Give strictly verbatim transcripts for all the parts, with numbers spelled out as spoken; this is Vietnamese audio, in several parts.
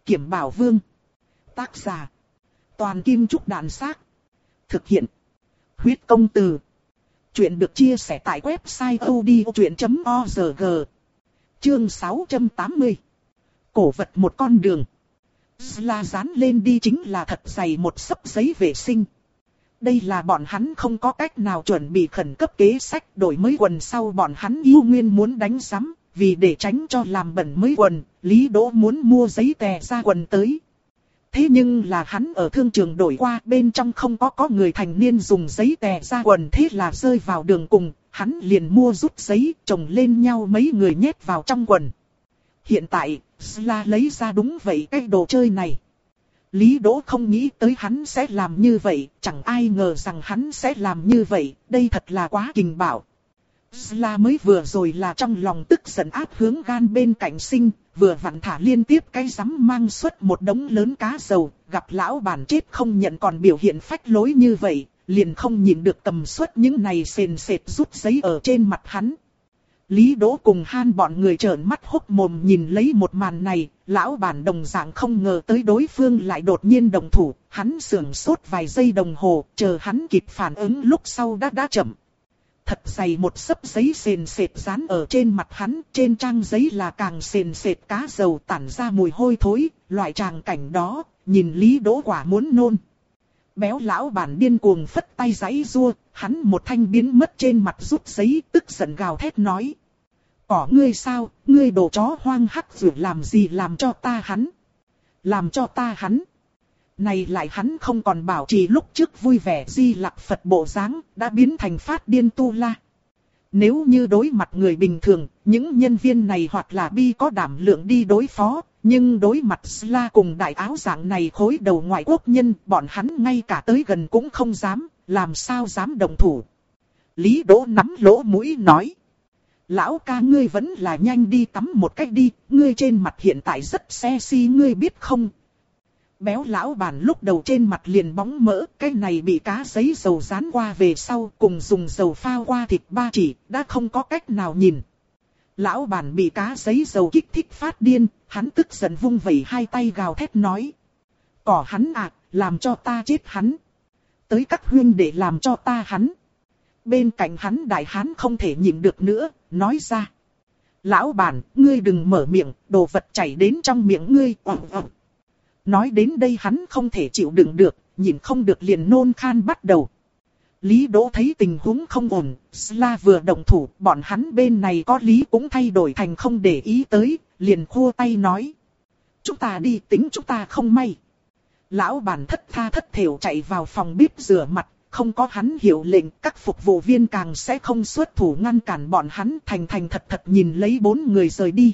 Kiểm Bảo Vương. Tác giả. Toàn Kim Trúc Đàn Xác. Thực hiện. Huyết Công Từ. Chuyện được chia sẻ tại website odchuyện chấm org. Chương sáu trăm tám mươi. Cổ vật một con đường. Sla dán lên đi chính là thật dày một xấp giấy vệ sinh. Đây là bọn hắn không có cách nào chuẩn bị khẩn cấp kế sách đổi mới quần sau bọn hắn yêu nguyên muốn đánh rắm. Vì để tránh cho làm bẩn mới quần, Lý Đỗ muốn mua giấy tè ra quần tới. Thế nhưng là hắn ở thương trường đổi qua, bên trong không có có người thành niên dùng giấy tè ra quần, thế là rơi vào đường cùng, hắn liền mua rút giấy, chồng lên nhau mấy người nhét vào trong quần. Hiện tại, Sla lấy ra đúng vậy cái đồ chơi này. Lý Đỗ không nghĩ tới hắn sẽ làm như vậy, chẳng ai ngờ rằng hắn sẽ làm như vậy, đây thật là quá kinh bảo. Sla mới vừa rồi là trong lòng tức giận áp hướng gan bên cạnh sinh, vừa vặn thả liên tiếp cái rắm mang suốt một đống lớn cá dầu, gặp lão bản chết không nhận còn biểu hiện phách lối như vậy, liền không nhìn được tầm suất những này sền sệt rút giấy ở trên mặt hắn. Lý Đỗ cùng Han bọn người trợn mắt hốc mồm nhìn lấy một màn này, lão bản đồng dạng không ngờ tới đối phương lại đột nhiên đồng thủ, hắn sưởng sốt vài giây đồng hồ, chờ hắn kịp phản ứng lúc sau đã đã chậm. Thật dày một xấp giấy sền sệt dán ở trên mặt hắn, trên trang giấy là càng sền sệt cá dầu tản ra mùi hôi thối, loại tràng cảnh đó, nhìn Lý Đỗ quả muốn nôn. Béo lão bản điên cuồng phất tay giãy giụa, hắn một thanh biến mất trên mặt rút giấy, tức giận gào thét nói. Cỏ ngươi sao, ngươi đồ chó hoang hắc rồi làm gì làm cho ta hắn. Làm cho ta hắn. Này lại hắn không còn bảo trì lúc trước vui vẻ Di Lặc Phật bộ dáng, đã biến thành phát điên tu la. Nếu như đối mặt người bình thường, những nhân viên này hoặc là bi có đảm lượng đi đối phó, nhưng đối mặt Sla cùng đại áo dạng này khối đầu ngoại quốc nhân, bọn hắn ngay cả tới gần cũng không dám, làm sao dám đồng thủ. Lý Đỗ nắm lỗ mũi nói. Lão ca ngươi vẫn là nhanh đi tắm một cách đi, ngươi trên mặt hiện tại rất sexy ngươi biết không? Béo lão bản lúc đầu trên mặt liền bóng mỡ, cái này bị cá giấy dầu dán qua về sau cùng dùng dầu phao qua thịt ba chỉ, đã không có cách nào nhìn. Lão bản bị cá giấy dầu kích thích phát điên, hắn tức giận vung vẩy hai tay gào thét nói. Cỏ hắn à, làm cho ta chết hắn. Tới các huynh để làm cho ta hắn. Bên cạnh hắn đại hán không thể nhịn được nữa, nói ra. Lão bản, ngươi đừng mở miệng, đồ vật chảy đến trong miệng ngươi. Ồ, ồ. Nói đến đây hắn không thể chịu đựng được, nhìn không được liền nôn khan bắt đầu. Lý Đỗ thấy tình huống không ổn, Sla vừa động thủ, bọn hắn bên này có lý cũng thay đổi thành không để ý tới, liền khua tay nói. Chúng ta đi tính chúng ta không may. Lão bản thất tha thất thểu chạy vào phòng bếp rửa mặt, không có hắn hiệu lệnh, các phục vụ viên càng sẽ không xuất thủ ngăn cản bọn hắn thành thành thật thật nhìn lấy bốn người rời đi.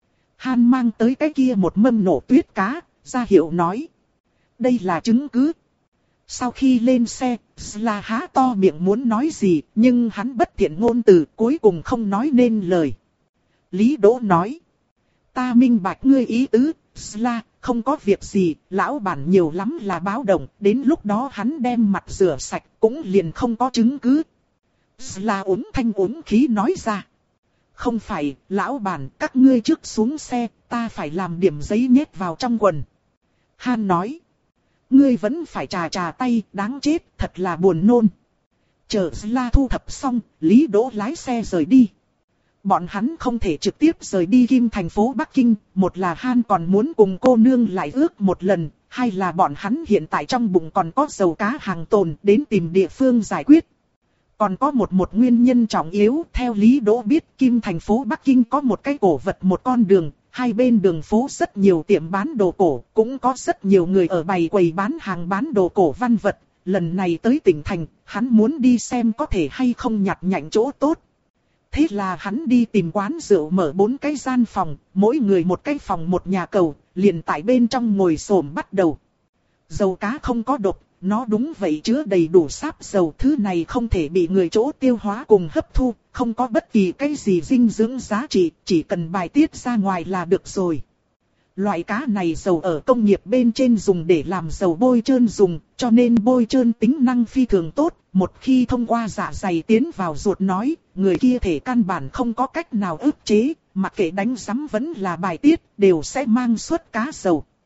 Han mang tới cái kia một mâm nổ tuyết cá. Ra hiệu nói. Đây là chứng cứ. Sau khi lên xe, Sla há to miệng muốn nói gì, nhưng hắn bất thiện ngôn từ, cuối cùng không nói nên lời. Lý Đỗ nói. Ta minh bạch ngươi ý tứ, Sla, không có việc gì, lão bản nhiều lắm là báo động, đến lúc đó hắn đem mặt rửa sạch, cũng liền không có chứng cứ. Sla uống thanh uống khí nói ra. Không phải, lão bản, các ngươi trước xuống xe, ta phải làm điểm giấy nhét vào trong quần. Han nói. Ngươi vẫn phải trà trà tay, đáng chết, thật là buồn nôn. Chờ Sla thu thập xong, Lý Đỗ lái xe rời đi. Bọn hắn không thể trực tiếp rời đi Kim thành phố Bắc Kinh, một là Han còn muốn cùng cô nương lại ước một lần, hai là bọn hắn hiện tại trong bụng còn có dầu cá hàng tồn đến tìm địa phương giải quyết. Còn có một một nguyên nhân trọng yếu, theo Lý Đỗ biết Kim thành phố Bắc Kinh có một cái cổ vật một con đường. Hai bên đường phố rất nhiều tiệm bán đồ cổ, cũng có rất nhiều người ở bày quầy bán hàng bán đồ cổ văn vật. Lần này tới tỉnh thành, hắn muốn đi xem có thể hay không nhặt nhạnh chỗ tốt. Thế là hắn đi tìm quán rượu mở bốn cái gian phòng, mỗi người một cái phòng một nhà cầu, liền tại bên trong ngồi xổm bắt đầu. Dầu cá không có độc, nó đúng vậy chứa đầy đủ sáp dầu, thứ này không thể bị người chỗ tiêu hóa cùng hấp thu, không có bất kỳ cái gì dinh dưỡng giá trị, chỉ cần bài tiết ra ngoài là được rồi. Loại cá này dầu ở công nghiệp bên trên dùng để làm dầu bôi trơn dùng, cho nên bôi trơn tính năng phi thường tốt, một khi thông qua dạ dày tiến vào ruột nói, người kia thể căn bản không có cách nào ức chế, mặc kệ đánh rắm vẫn là bài tiết, đều sẽ mang suất cá dầu.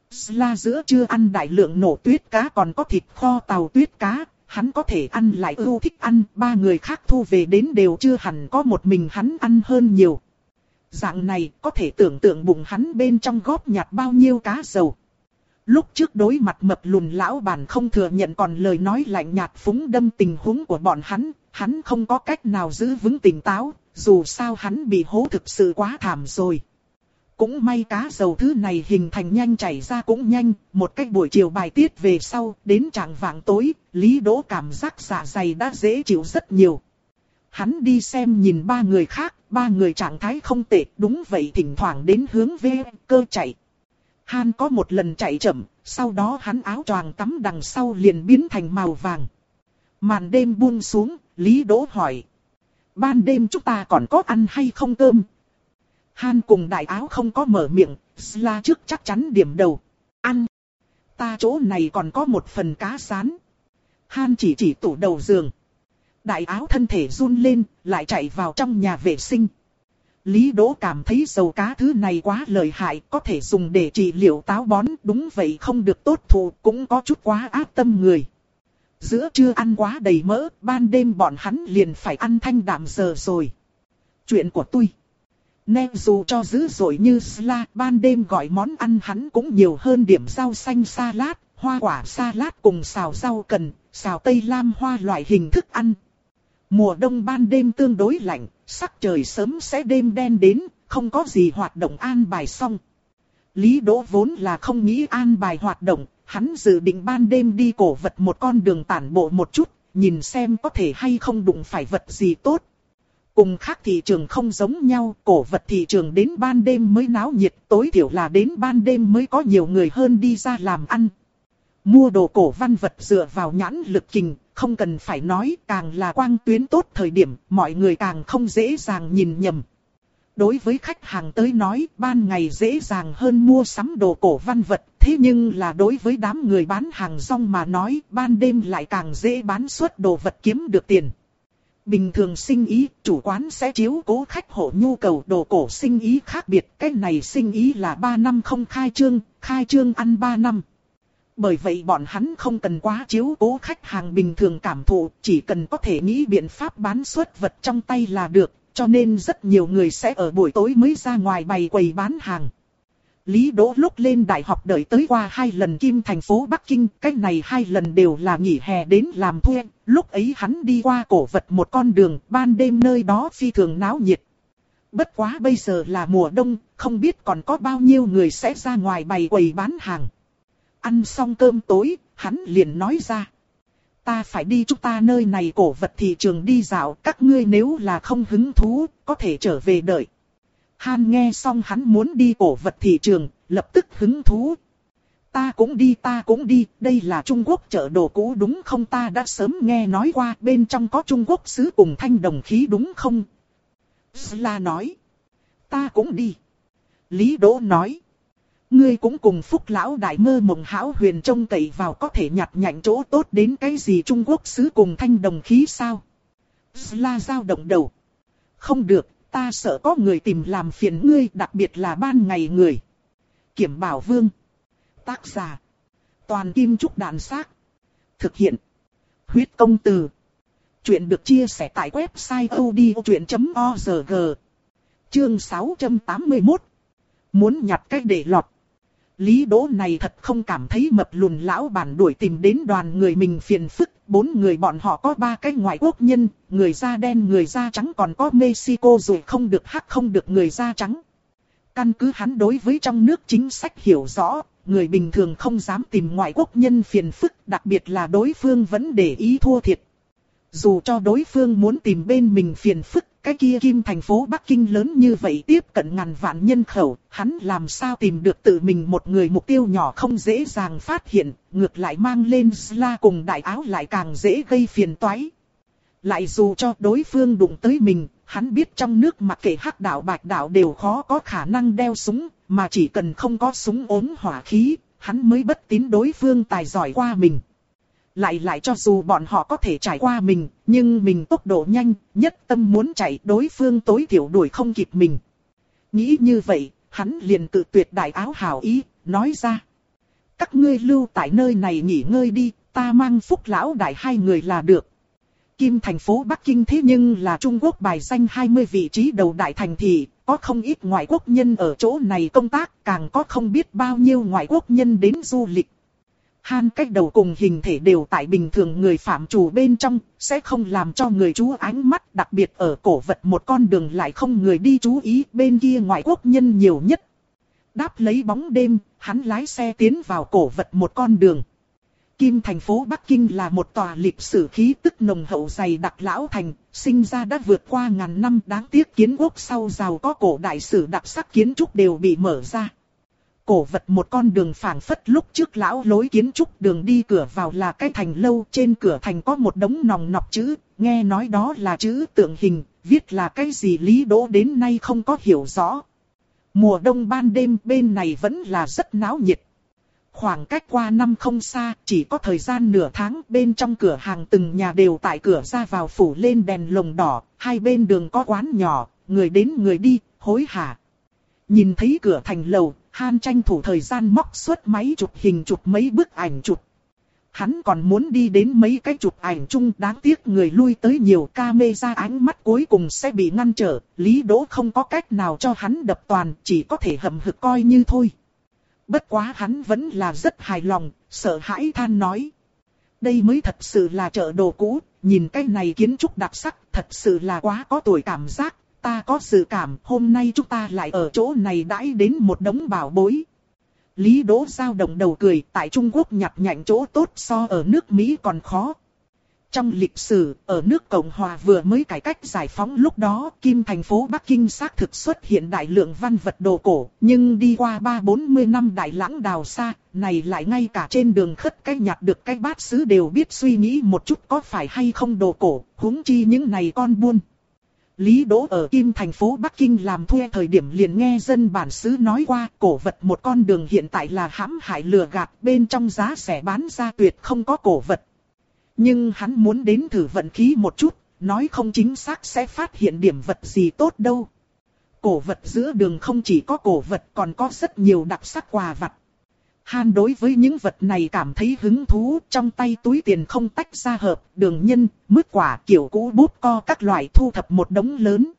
Sla giữa trưa ăn đại lượng nổ tuyết cá còn có thịt kho tàu tuyết cá, hắn có thể ăn lại ưu thích ăn, ba người khác thu về đến đều chưa hẳn có một mình hắn ăn hơn nhiều. Dạng này có thể tưởng tượng bụng hắn bên trong góp nhặt bao nhiêu cá dầu. Lúc trước đối mặt mập lùn lão bản không thừa nhận còn lời nói lạnh nhạt phúng đâm tình huống của bọn hắn, hắn không có cách nào giữ vững tỉnh táo, dù sao hắn bị hố thực sự quá thảm rồi. Cũng may cá dầu thứ này hình thành nhanh chảy ra cũng nhanh, một cách buổi chiều bài tiết về sau, đến trạng vạng tối, Lý Đỗ cảm giác dạ dày đã dễ chịu rất nhiều. Hắn đi xem nhìn ba người khác, ba người trạng thái không tệ, đúng vậy thỉnh thoảng đến hướng về cơ chạy. Han có một lần chạy chậm, sau đó hắn áo choàng tắm đằng sau liền biến thành màu vàng. Màn đêm buông xuống, Lý Đỗ hỏi. Ban đêm chúng ta còn có ăn hay không cơm? Han cùng đại áo không có mở miệng, Sla trước chắc chắn điểm đầu. Ăn. Ta chỗ này còn có một phần cá sán. Han chỉ chỉ tủ đầu giường. Đại áo thân thể run lên, lại chạy vào trong nhà vệ sinh. Lý Đỗ cảm thấy dầu cá thứ này quá lợi hại, có thể dùng để trị liệu táo bón, đúng vậy không được tốt thụ, cũng có chút quá ác tâm người. Giữa trưa ăn quá đầy mỡ, ban đêm bọn hắn liền phải ăn thanh đạm giờ rồi. Chuyện của tôi. Nên dù cho dữ dội như Sla, ban đêm gọi món ăn hắn cũng nhiều hơn điểm rau xanh salad, hoa quả salad cùng xào rau cần, xào tây lam hoa loại hình thức ăn. Mùa đông ban đêm tương đối lạnh, sắc trời sớm sẽ đêm đen đến, không có gì hoạt động an bài xong. Lý Đỗ vốn là không nghĩ an bài hoạt động, hắn dự định ban đêm đi cổ vật một con đường tản bộ một chút, nhìn xem có thể hay không đụng phải vật gì tốt. Cùng khác thị trường không giống nhau, cổ vật thị trường đến ban đêm mới náo nhiệt, tối thiểu là đến ban đêm mới có nhiều người hơn đi ra làm ăn. Mua đồ cổ văn vật dựa vào nhãn lực kình, không cần phải nói, càng là quang tuyến tốt thời điểm, mọi người càng không dễ dàng nhìn nhầm. Đối với khách hàng tới nói, ban ngày dễ dàng hơn mua sắm đồ cổ văn vật, thế nhưng là đối với đám người bán hàng rong mà nói, ban đêm lại càng dễ bán suất đồ vật kiếm được tiền. Bình thường sinh ý, chủ quán sẽ chiếu cố khách hộ nhu cầu, đồ cổ sinh ý khác biệt, cái này sinh ý là ba năm không khai trương, khai trương ăn ba năm. Bởi vậy bọn hắn không cần quá chiếu cố khách hàng bình thường cảm thụ, chỉ cần có thể nghĩ biện pháp bán suất vật trong tay là được, cho nên rất nhiều người sẽ ở buổi tối mới ra ngoài bày quầy bán hàng. Lý Đỗ lúc lên đại học đợi tới qua hai lần Kim thành phố Bắc Kinh, cách này hai lần đều là nghỉ hè đến làm thuê, lúc ấy hắn đi qua cổ vật một con đường, ban đêm nơi đó phi thường náo nhiệt. Bất quá bây giờ là mùa đông, không biết còn có bao nhiêu người sẽ ra ngoài bày quầy bán hàng. Ăn xong cơm tối, hắn liền nói ra. Ta phải đi chúng ta nơi này cổ vật thị trường đi dạo, các ngươi nếu là không hứng thú, có thể trở về đợi. Han nghe xong hắn muốn đi cổ vật thị trường, lập tức hứng thú. Ta cũng đi, ta cũng đi, đây là Trung Quốc chợ đồ cũ đúng không, ta đã sớm nghe nói qua, bên trong có Trung Quốc sứ cùng thanh đồng khí đúng không? Sla nói. Ta cũng đi. Lý Đỗ nói. Ngươi cũng cùng Phúc lão đại mơ mộng hão huyền trông cậy vào có thể nhặt nhạnh chỗ tốt đến cái gì Trung Quốc sứ cùng thanh đồng khí sao? Sla dao động đầu. Không được, ta sợ có người tìm làm phiền ngươi, đặc biệt là ban ngày người. Kiểm Bảo Vương. Tác giả. Toàn Kim Trúc Đạn Xác. Thực hiện. Huyết Công Từ. Chuyện được chia sẻ tại website odchuyện chấm org. Chương sáu trăm tám mươi mốt. Muốn nhặt cách để lọt. Lý Đỗ này thật không cảm thấy mập lùn lão bản đuổi tìm đến đoàn người mình phiền phức. Bốn người bọn họ có ba cái ngoại quốc nhân, người da đen người da trắng còn có Mexico rồi không được hắc không được người da trắng. Căn cứ hắn đối với trong nước chính sách hiểu rõ, người bình thường không dám tìm ngoại quốc nhân phiền phức, đặc biệt là đối phương vẫn để ý thua thiệt. Dù cho đối phương muốn tìm bên mình phiền phức, cái kia Kim thành phố Bắc Kinh lớn như vậy tiếp cận ngàn vạn nhân khẩu, hắn làm sao tìm được tự mình một người mục tiêu nhỏ không dễ dàng phát hiện, ngược lại mang lên Sla cùng đại áo lại càng dễ gây phiền toái. Lại dù cho đối phương đụng tới mình, hắn biết trong nước mặc kệ hắc đạo bạch đạo đều khó có khả năng đeo súng, mà chỉ cần không có súng ốm hỏa khí, hắn mới bất tín đối phương tài giỏi qua mình. Lại lại cho dù bọn họ có thể trải qua mình, nhưng mình tốc độ nhanh, nhất tâm muốn chạy đối phương tối thiểu đuổi không kịp mình. Nghĩ như vậy, hắn liền tự tuyệt đại áo hảo ý, nói ra. Các ngươi lưu tại nơi này nghỉ ngơi đi, ta mang Phúc lão đại hai người là được. Kim thành phố Bắc Kinh thế nhưng là Trung Quốc bài danh hai mươi vị trí đầu đại thành thị, có không ít ngoại quốc nhân ở chỗ này công tác, càng có không biết bao nhiêu ngoại quốc nhân đến du lịch. Han cách đầu cùng hình thể đều tại bình thường người phạm trù bên trong, sẽ không làm cho người chú ánh mắt, đặc biệt ở cổ vật một con đường lại không người đi chú ý, bên kia ngoại quốc nhân nhiều nhất. Đáp lấy bóng đêm, hắn lái xe tiến vào cổ vật một con đường. Kim thành phố Bắc Kinh là một tòa lịch sử khí tức nồng hậu dày đặc lão thành, sinh ra đã vượt qua ngàn năm, đáng tiếc kiến quốc sau giàu có cổ đại sử đặc sắc kiến trúc đều bị mở ra. Cổ vật một con đường phảng phất lúc trước lão lối kiến trúc, đường đi cửa vào là cái thành lâu, trên cửa thành có một đống nòng nọc chữ, nghe nói đó là chữ tượng hình, viết là cái gì Lý Đỗ đến nay không có hiểu rõ. Mùa đông ban đêm bên này vẫn là rất náo nhiệt. Khoảng cách qua năm không xa, chỉ có thời gian nửa tháng, bên trong cửa hàng từng nhà đều tại cửa ra vào phủ lên đèn lồng đỏ, hai bên đường có quán nhỏ, người đến người đi, hối hả. Nhìn thấy cửa thành lầu, Han tranh thủ thời gian móc suốt máy chụp hình chụp mấy bức ảnh chụp. Hắn còn muốn đi đến mấy cái chụp ảnh chung, đáng tiếc người lui tới nhiều, camera ánh mắt cuối cùng sẽ bị ngăn trở, Lý Đỗ không có cách nào cho hắn đập toàn, chỉ có thể hậm hực coi như thôi. Bất quá hắn vẫn là rất hài lòng, sợ hãi than nói. Đây mới thật sự là chợ đồ cũ, nhìn cái này kiến trúc đặc sắc, thật sự là quá có tuổi cảm giác. Ta có dự cảm hôm nay chúng ta lại ở chỗ này đãi đến một đống bảo bối. Lý Đỗ dao động đầu cười, tại Trung Quốc nhặt nhạnh chỗ tốt so ở nước Mỹ còn khó. Trong lịch sử, ở nước Cộng Hòa vừa mới cải cách giải phóng lúc đó, Kim thành phố Bắc Kinh xác thực xuất hiện đại lượng văn vật đồ cổ, nhưng đi qua ba bốn mươi năm đại lãng đào xa, này lại ngay cả trên đường khất cái nhặt được cái bát sứ đều biết suy nghĩ một chút có phải hay không đồ cổ, huống chi những này con buôn. Lý Đỗ ở Kim thành phố Bắc Kinh làm thuê thời điểm liền nghe dân bản xứ nói qua, cổ vật một con đường hiện tại là hãm hại lừa gạt, bên trong giá rẻ bán ra tuyệt không có cổ vật. Nhưng hắn muốn đến thử vận khí một chút, nói không chính xác sẽ phát hiện điểm vật gì tốt đâu. Cổ vật giữa đường không chỉ có cổ vật, còn có rất nhiều đặc sắc quà vặt. Han đối với những vật này cảm thấy hứng thú, trong tay túi tiền không tách ra hợp, đường nhân, mứt quả, kiểu cũ bút co các loại thu thập một đống lớn.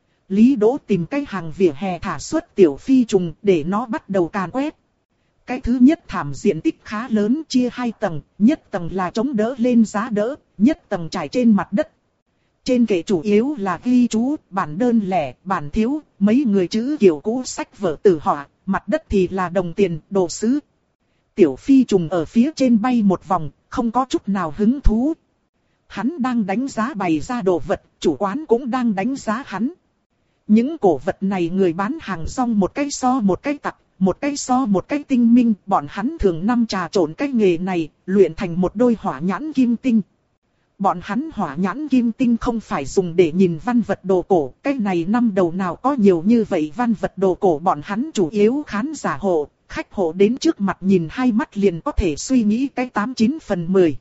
Lý Đỗ tìm cái hàng vỉa hè thả xuất tiểu phi trùng để nó bắt đầu càn quét. Cái thứ nhất thảm diện tích khá lớn, chia hai tầng, nhất tầng là chống đỡ lên giá đỡ, nhất tầng trải trên mặt đất. Trên kệ chủ yếu là ghi chú, bản đơn lẻ, bản thiếu, mấy người chữ kiểu cũ sách vở tử họa, mặt đất thì là đồng tiền, đồ sứ. Tiểu phi trùng ở phía trên bay một vòng, không có chút nào hứng thú. Hắn đang đánh giá bày ra đồ vật, chủ quán cũng đang đánh giá hắn. Những cổ vật này người bán hàng rong một cái so một cái tặc, một cái so một cái tinh minh, bọn hắn thường năm trà trộn cái nghề này, luyện thành một đôi hỏa nhãn kim tinh. Bọn hắn hỏa nhãn kim tinh không phải dùng để nhìn văn vật đồ cổ, cái này năm đầu nào có nhiều như vậy văn vật đồ cổ, bọn hắn chủ yếu khán giả hộ, khách hộ đến trước mặt nhìn hai mắt liền có thể suy nghĩ cái tám chín phần mười.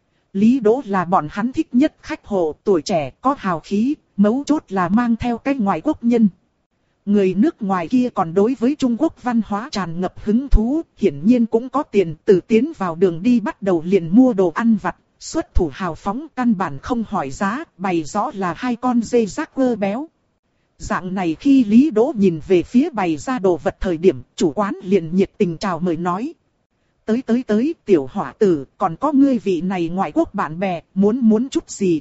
Lý Đỗ là bọn hắn thích nhất khách hộ, tuổi trẻ, có hào khí, mấu chốt là mang theo cái ngoại quốc nhân. Người nước ngoài kia còn đối với Trung Quốc văn hóa tràn ngập hứng thú, hiển nhiên cũng có tiền, từ tiến vào đường đi bắt đầu liền mua đồ ăn vặt, xuất thủ hào phóng, căn bản không hỏi giá, bày rõ là hai con dê rác quơ béo. Dạng này khi Lý Đỗ nhìn về phía bày ra đồ vật thời điểm, chủ quán liền nhiệt tình chào mời nói. Tới tới tới, tiểu hỏa tử, còn có ngươi vị này ngoại quốc bạn bè, muốn muốn chút gì?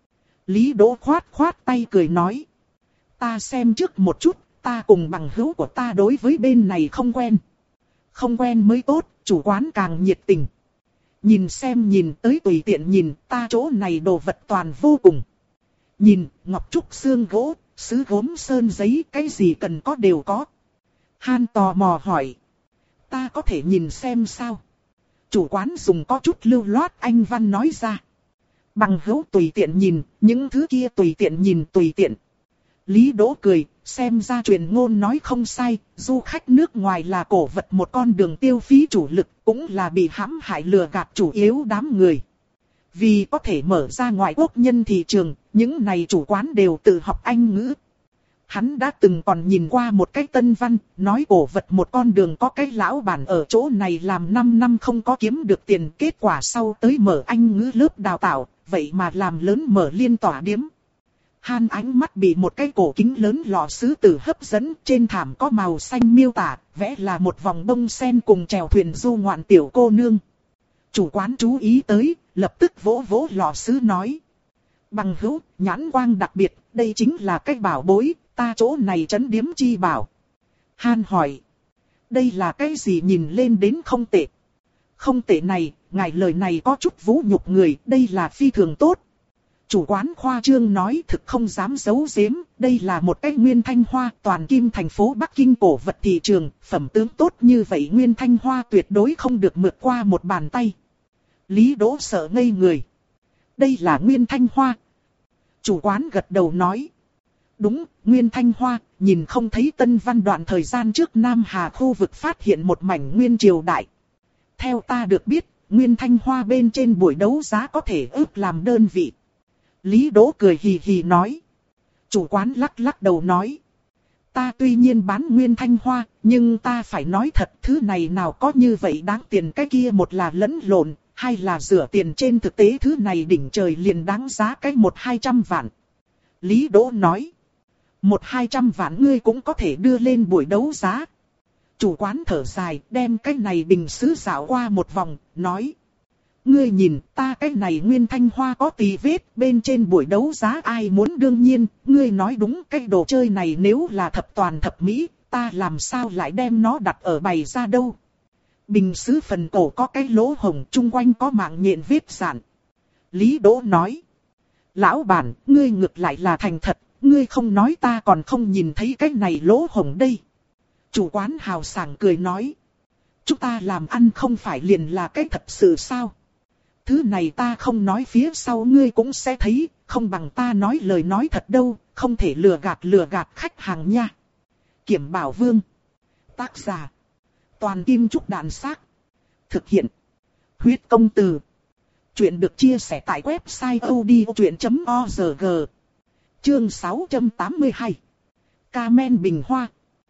Lý Đỗ khoát khoát tay cười nói. Ta xem trước một chút, ta cùng bằng hữu của ta đối với bên này không quen. Không quen mới tốt, chủ quán càng nhiệt tình. Nhìn xem nhìn tới tùy tiện nhìn, ta chỗ này đồ vật toàn vô cùng. Nhìn, ngọc trúc xương gỗ, sứ gốm sơn giấy, cái gì cần có đều có. Han tò mò hỏi. Ta có thể nhìn xem sao? Chủ quán dùng có chút lưu loát anh văn nói ra. Bằng hữu tùy tiện nhìn, những thứ kia tùy tiện nhìn tùy tiện. Lý Đỗ cười, xem ra truyền ngôn nói không sai, du khách nước ngoài là cổ vật một con đường tiêu phí chủ lực, cũng là bị hãm hại lừa gạt chủ yếu đám người. Vì có thể mở ra ngoại quốc nhân thị trường, những này chủ quán đều tự học Anh ngữ. Hắn đã từng còn nhìn qua một cái tân văn, nói cổ vật một con đường có cái lão bản ở chỗ này làm năm năm không có kiếm được tiền, kết quả sau tới mở Anh ngữ lớp đào tạo, vậy mà làm lớn mở liên tỏa điếm. Han ánh mắt bị một cái cổ kính lớn lọ sứ tử hấp dẫn, trên thảm có màu xanh miêu tả, vẽ là một vòng bông sen cùng chèo thuyền du ngoạn tiểu cô nương. Chủ quán chú ý tới, lập tức vỗ vỗ lọ sứ nói. Bằng hữu, nhãn quang đặc biệt, đây chính là cái bảo bối, ta chỗ này trấn điếm chi bảo. Han hỏi. Đây là cái gì nhìn lên đến không tệ? Không tệ này, ngài lời này có chút vũ nhục người, đây là phi thường tốt. Chủ quán khoa trương nói thực không dám giấu giếm, đây là một cái nguyên thanh hoa, toàn kim thành phố Bắc Kinh cổ vật thị trường, phẩm tướng tốt như vậy nguyên thanh hoa tuyệt đối không được mượt qua một bàn tay. Lý Đỗ sợ ngây người. Đây là nguyên thanh hoa. Chủ quán gật đầu nói. Đúng, nguyên thanh hoa, nhìn không thấy tân văn đoạn thời gian trước Nam Hà khu vực phát hiện một mảnh nguyên triều đại. Theo ta được biết, nguyên thanh hoa bên trên buổi đấu giá có thể ước làm đơn vị. Lý Đỗ cười hì hì nói. Chủ quán lắc lắc đầu nói. Ta tuy nhiên bán nguyên thanh hoa, nhưng ta phải nói thật, thứ này nào có như vậy đáng tiền, cái kia một là lẫn lộn, hai là rửa tiền, trên thực tế thứ này đỉnh trời liền đáng giá cái một hai trăm vạn. Lý Đỗ nói. Một hai trăm vạn ngươi cũng có thể đưa lên buổi đấu giá. Chủ quán thở dài, đem cái này bình sứ dạo qua một vòng, nói. Ngươi nhìn, ta cái này nguyên thanh hoa có tì vết, bên trên buổi đấu giá ai muốn, đương nhiên, ngươi nói đúng, cái đồ chơi này nếu là thập toàn thập mỹ, ta làm sao lại đem nó đặt ở bày ra đâu. Bình sứ phần cổ có cái lỗ hổng, chung quanh có mạng nhện vết dạn. Lý Đỗ nói. Lão bản, ngươi ngược lại là thành thật, ngươi không nói ta còn không nhìn thấy cái này lỗ hổng đây. Chủ quán hào sảng cười nói. Chúng ta làm ăn không phải liền là cái thật sự sao? Thứ này ta không nói phía sau ngươi cũng sẽ thấy, không bằng ta nói lời nói thật đâu, không thể lừa gạt lừa gạt khách hàng nha. Kiểm Bảo Vương. Tác giả. Toàn Kim Trúc Đàn Xác. Thực hiện. Huyết Công Từ. Chuyện được chia sẻ tại website odchuyện chấm org. Chương sáu trăm tám mươi hai. Ca-men Bình Hoa.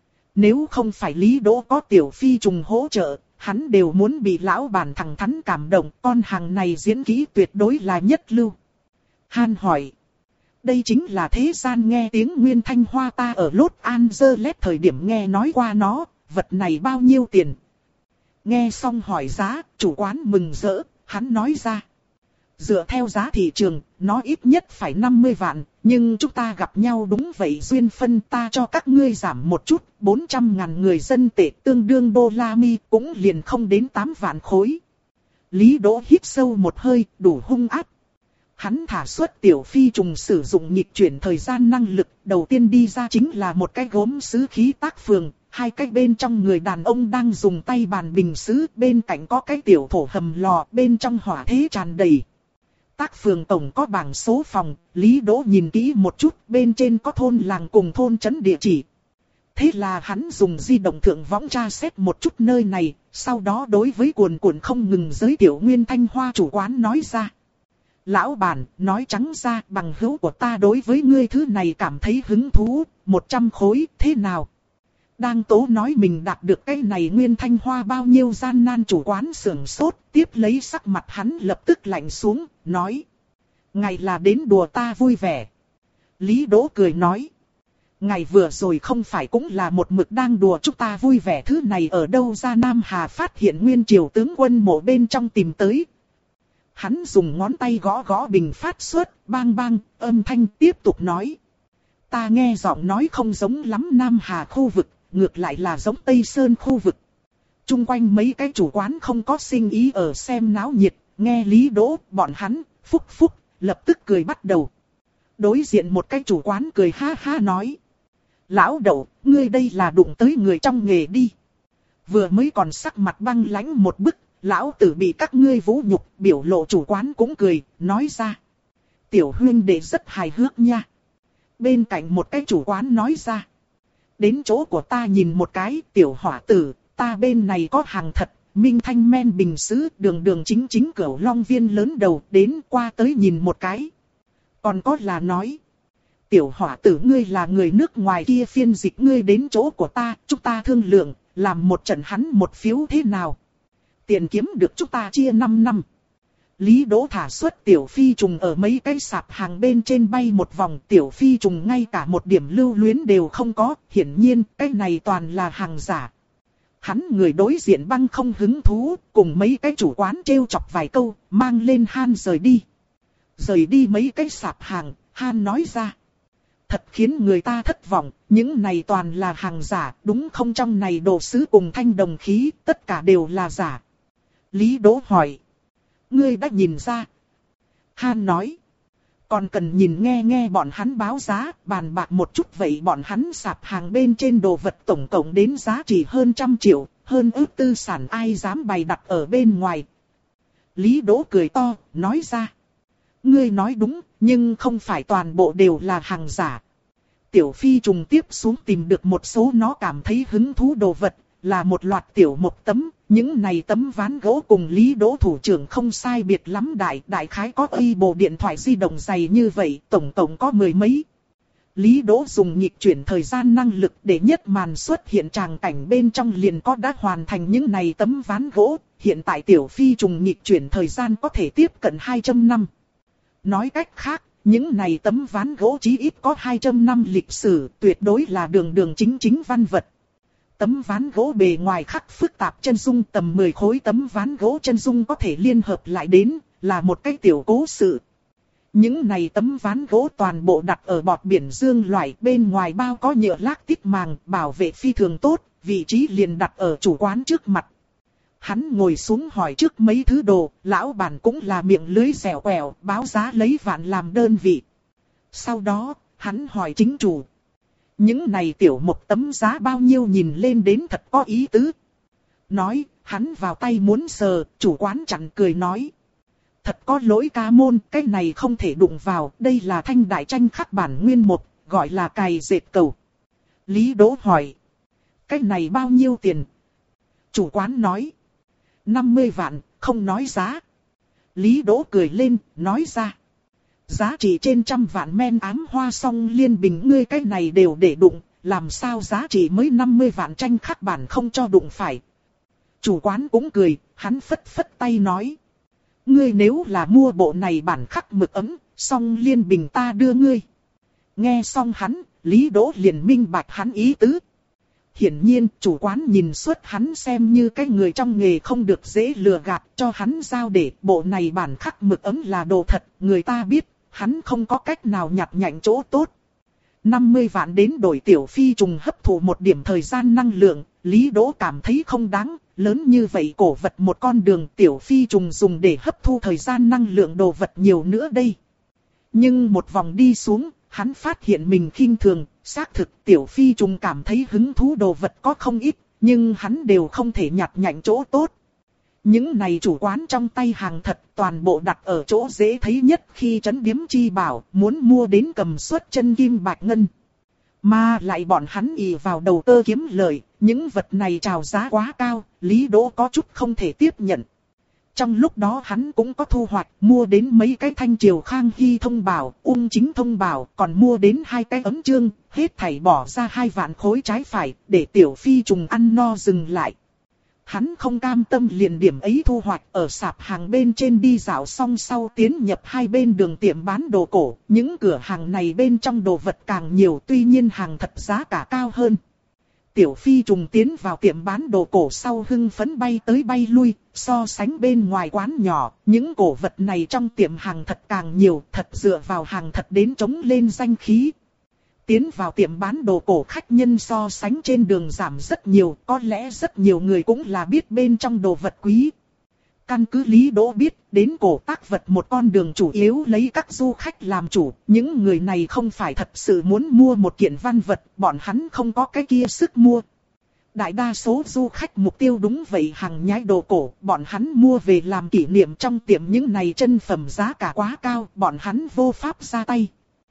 Nếu không phải Lý Đỗ có Tiểu Phi trùng hỗ trợ, hắn đều muốn bị lão bản thẳng thắn cảm động, con hàng này diễn kỹ tuyệt đối là nhất lưu. Han hỏi. Đây chính là thế gian nghe tiếng nguyên thanh hoa, ta ở Los Angeles thời điểm nghe nói qua nó, vật này bao nhiêu tiền? Nghe xong hỏi giá, chủ quán mừng rỡ, hắn nói ra. Dựa theo giá thị trường, nó ít nhất phải năm mươi vạn, nhưng chúng ta gặp nhau đúng vậy duyên phân, ta cho các ngươi giảm một chút, bốn trăm ngàn người dân tệ tương đương đô la mi cũng liền không đến tám vạn khối. Lý Đỗ hít sâu một hơi, đủ hung ác. Hắn thả xuất Tiểu Phi trùng sử dụng nhịp chuyển thời gian năng lực, đầu tiên đi ra chính là một cái gốm sứ khí tác phường, hai cái bên trong người đàn ông đang dùng tay bàn bình sứ, bên cạnh có cái tiểu thổ hầm lò, bên trong hỏa thế tràn đầy. Tác phường tổng có bảng số phòng, Lý Đỗ nhìn kỹ một chút, bên trên có thôn làng cùng thôn trấn địa chỉ. Thế là hắn dùng di động thượng võng tra xét một chút nơi này, sau đó đối với cuồn cuộn không ngừng giới thiệu nguyên thanh hoa chủ quán nói ra. Lão bản, nói trắng ra, bằng hữu của ta đối với ngươi thứ này cảm thấy hứng thú, một trăm khối, thế nào? Đang tố nói mình đạt được cái này nguyên thanh hoa bao nhiêu gian nan, chủ quán sưởng sốt, tiếp lấy sắc mặt hắn lập tức lạnh xuống, nói. Ngài là đến đùa ta vui vẻ. Lý Đỗ cười nói. Ngài vừa rồi không phải cũng là một mực đang đùa chúng ta vui vẻ, thứ này ở đâu ra? Nam Hà phát hiện nguyên triều tướng quân mộ bên trong tìm tới. Hắn dùng ngón tay gõ gõ bình phát xuất, bang bang, âm thanh tiếp tục nói. Ta nghe giọng nói không giống lắm Nam Hà khu vực, ngược lại là giống Tây Sơn khu vực. Trung quanh mấy cái chủ quán không có sinh ý ở xem náo nhiệt, nghe Lý Đỗ, bọn hắn, phúc phúc, lập tức cười bắt đầu. Đối diện một cái chủ quán cười ha ha nói. Lão Đậu, ngươi đây là đụng tới người trong nghề đi. Vừa mới còn sắc mặt băng lãnh một bức, lão tử bị các ngươi vũ nhục, biểu lộ chủ quán cũng cười, nói ra. Tiểu huynh đệ rất hài hước nha. Bên cạnh một cái chủ quán nói ra. Đến chỗ của ta nhìn một cái, tiểu hỏa tử, ta bên này có hàng thật, minh thanh men bình sứ, đường đường chính chính Cửu Long viên lớn đầu, đến qua tới nhìn một cái. Còn có là nói. tiểu hỏa tử ngươi là người nước ngoài kia phiên dịch ngươi đến chỗ của ta, chúng ta thương lượng, làm một trận hắn một phiếu thế nào. Tiền kiếm được chúng ta chia năm năm. Lý Đỗ thả xuất tiểu phi trùng ở mấy cái sạp hàng bên trên bay một vòng, tiểu phi trùng ngay cả một điểm lưu luyến đều không có, hiển nhiên cái này toàn là hàng giả. Hắn người đối diện băng không hứng thú, cùng mấy cái chủ quán trêu chọc vài câu, mang lên Han rời đi. Rời đi mấy cái sạp hàng, Han nói ra. Thật khiến người ta thất vọng, những này toàn là hàng giả, đúng không? Trong này đồ sứ cùng thanh đồng khí, tất cả đều là giả. Lý Đỗ hỏi. Ngươi đã nhìn ra. Han nói. Còn cần nhìn nghe nghe bọn hắn báo giá, bàn bạc một chút vậy bọn hắn sạp hàng bên trên đồ vật tổng cộng đến giá trị hơn trăm triệu, hơn ước tư sản ai dám bày đặt ở bên ngoài. Lý Đỗ cười to, nói ra. Ngươi nói đúng, nhưng không phải toàn bộ đều là hàng giả. Tiểu phi trùng tiếp xuống tìm được một số nó cảm thấy hứng thú đồ vật, là một loạt tiểu một tấm, những này tấm ván gỗ cùng Lý Đỗ thủ trưởng không sai biệt lắm, đại đại khái có y bộ điện thoại di động dày như vậy, tổng tổng có mười mấy. Lý Đỗ dùng nhịp chuyển thời gian năng lực để nhất màn xuất hiện tràng cảnh bên trong liền có đã hoàn thành những này tấm ván gỗ, hiện tại tiểu phi trùng nhịp chuyển thời gian có thể tiếp cận hai trăm năm. Nói cách khác, những này tấm ván gỗ chí ít có hai trăm năm lịch sử, tuyệt đối là đường đường chính chính văn vật. Tấm ván gỗ bề ngoài khắc phức tạp chân dung, tầm mười khối tấm ván gỗ chân dung có thể liên hợp lại đến, là một cái tiểu cố sự. Những này tấm ván gỗ toàn bộ đặt ở bọt biển dương loại, bên ngoài bao có nhựa lác tích màng, bảo vệ phi thường tốt, vị trí liền đặt ở chủ quán trước mặt. Hắn ngồi xuống hỏi trước mấy thứ đồ, lão bản cũng là miệng lưới dẻo quẹo, báo giá lấy vạn làm đơn vị. Sau đó, hắn hỏi chính chủ. Những này tiểu một tấm giá bao nhiêu, nhìn lên đến thật có ý tứ. Nói, hắn vào tay muốn sờ, chủ quán chặn cười nói. Thật có lỗi ca môn, cái này không thể đụng vào, đây là thanh đại tranh khắc bản nguyên một, gọi là cài dệt cầu. Lý Đỗ hỏi. Cái này bao nhiêu tiền? Chủ quán nói. năm mươi vạn, không nói giá. Lý Đỗ cười lên, nói ra. Giá trị trên trăm vạn men ám hoa song liên bình ngươi cái này đều để đụng, làm sao giá trị mới năm mươi vạn tranh khắc bản không cho đụng phải. Chủ quán cũng cười, hắn phất phất tay nói. Ngươi nếu là mua bộ này bản khắc mực ấm, song liên bình ta đưa ngươi. Nghe xong hắn, Lý Đỗ liền minh bạch hắn ý tứ. Hiển nhiên, chủ quán nhìn suốt hắn xem như cái người trong nghề không được dễ lừa gạt, cho hắn giao để bộ này bản khắc mực ấm là đồ thật, người ta biết, hắn không có cách nào nhặt nhạnh chỗ tốt. năm mươi vạn đến đổi tiểu phi trùng hấp thụ một điểm thời gian năng lượng, Lý Đỗ cảm thấy không đáng, lớn như vậy cổ vật một con đường tiểu phi trùng dùng để hấp thu thời gian năng lượng đồ vật nhiều nữa đây. Nhưng một vòng đi xuống, hắn phát hiện mình khinh thường, xác thực tiểu phi trùng cảm thấy hứng thú đồ vật có không ít, nhưng hắn đều không thể nhặt nhạnh chỗ tốt. Những này chủ quán trong tay hàng thật toàn bộ đặt ở chỗ dễ thấy nhất khi trấn điếm chi bảo, muốn mua đến cầm suất chân kim bạch ngân. Mà lại bọn hắn ỷ vào đầu cơ kiếm lợi, những vật này chào giá quá cao, Lý Đỗ có chút không thể tiếp nhận. Trong lúc đó hắn cũng có thu hoạch, mua đến mấy cái thanh triều khang hy thông bảo, ung chính thông bảo, còn mua đến hai cái ấm chương, hết thảy bỏ ra hai vạn khối trái phải, để tiểu phi trùng ăn no dừng lại. Hắn không cam tâm liền điểm ấy thu hoạch, ở sạp hàng bên trên đi dạo xong sau tiến nhập hai bên đường tiệm bán đồ cổ, những cửa hàng này bên trong đồ vật càng nhiều, tuy nhiên hàng thật giá cả cao hơn. Tiểu phi trùng tiến vào tiệm bán đồ cổ sau hưng phấn bay tới bay lui, so sánh bên ngoài quán nhỏ, những cổ vật này trong tiệm hàng thật càng nhiều, thật dựa vào hàng thật đến chống lên danh khí. Tiến vào tiệm bán đồ cổ khách nhân so sánh trên đường giảm rất nhiều, có lẽ rất nhiều người cũng là biết bên trong đồ vật quý. Căn cứ Lý Đỗ biết, đến cổ tác vật một con đường chủ yếu lấy các du khách làm chủ, những người này không phải thật sự muốn mua một kiện văn vật, bọn hắn không có cái kia sức mua. Đại đa số du khách mục tiêu đúng vậy hàng nhái đồ cổ, bọn hắn mua về làm kỷ niệm trong tiệm, những này chân phẩm giá cả quá cao, bọn hắn vô pháp ra tay.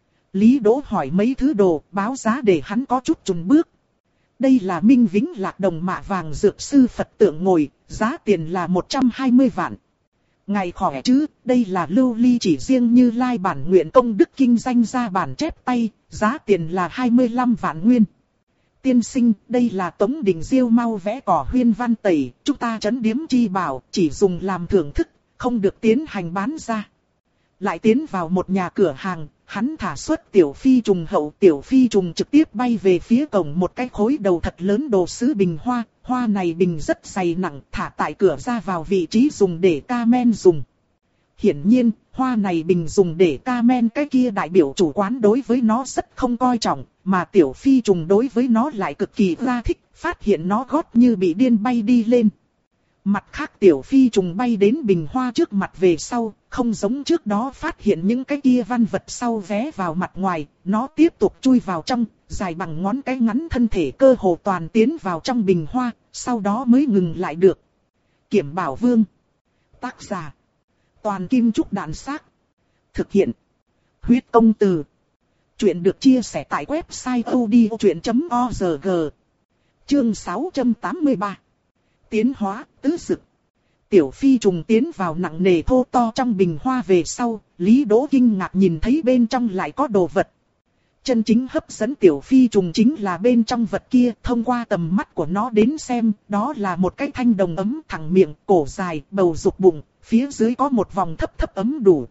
Lý Đỗ hỏi mấy thứ đồ, báo giá để hắn có chút chùn bước. Đây là Minh Vĩnh Lạc đồng mạ vàng dược sư Phật tượng ngồi, giá tiền là một trăm hai mươi vạn. ngài khỏe chứ, đây là lưu ly chỉ riêng Như Lai bản nguyện công đức kinh danh ra bản chép tay, giá tiền là hai mươi lăm vạn nguyên. Tiên sinh, đây là Tống Đình Diêu mau vẽ cỏ huyên văn tẩy, chúng ta trấn điếm chi bảo, chỉ dùng làm thưởng thức, không được tiến hành bán ra. Lại tiến vào một nhà cửa hàng, hắn thả xuất tiểu phi trùng hậu, tiểu phi trùng trực tiếp bay về phía cổng một cái khối đầu thật lớn đồ sứ bình hoa, hoa này bình rất dày nặng, thả tại cửa ra vào vị trí dùng để ca men dùng. Hiển nhiên, hoa này bình dùng để ca men, cái kia đại biểu chủ quán đối với nó rất không coi trọng, mà tiểu phi trùng đối với nó lại cực kỳ ra thích, phát hiện nó gót như bị điên bay đi lên. Mặt khác tiểu phi trùng bay đến bình hoa trước mặt về sau, không giống trước đó phát hiện những cái kia văn vật sau vé vào mặt ngoài, nó tiếp tục chui vào trong, dài bằng ngón cái ngắn thân thể cơ hồ toàn tiến vào trong bình hoa, sau đó mới ngừng lại được. Kiểm Bảo Vương. Tác giả: Toàn Kim Trúc Đạn Xác. Thực hiện: Huyết Công Từ. Chuyện được chia sẻ tại website odchuyện chấm org. Chương sáu trăm tám mươi ba. Tiến hóa, tứ dực. Tiểu phi trùng tiến vào nặng nề thô to trong bình hoa về sau, Lý Đỗ kinh ngạc nhìn thấy bên trong lại có đồ vật. Chân chính hấp dẫn tiểu phi trùng chính là bên trong vật kia, thông qua tầm mắt của nó đến xem, đó là một cái thanh đồng ấm thẳng miệng, cổ dài, bầu dục bụng, phía dưới có một vòng thấp thấp ấm đủ.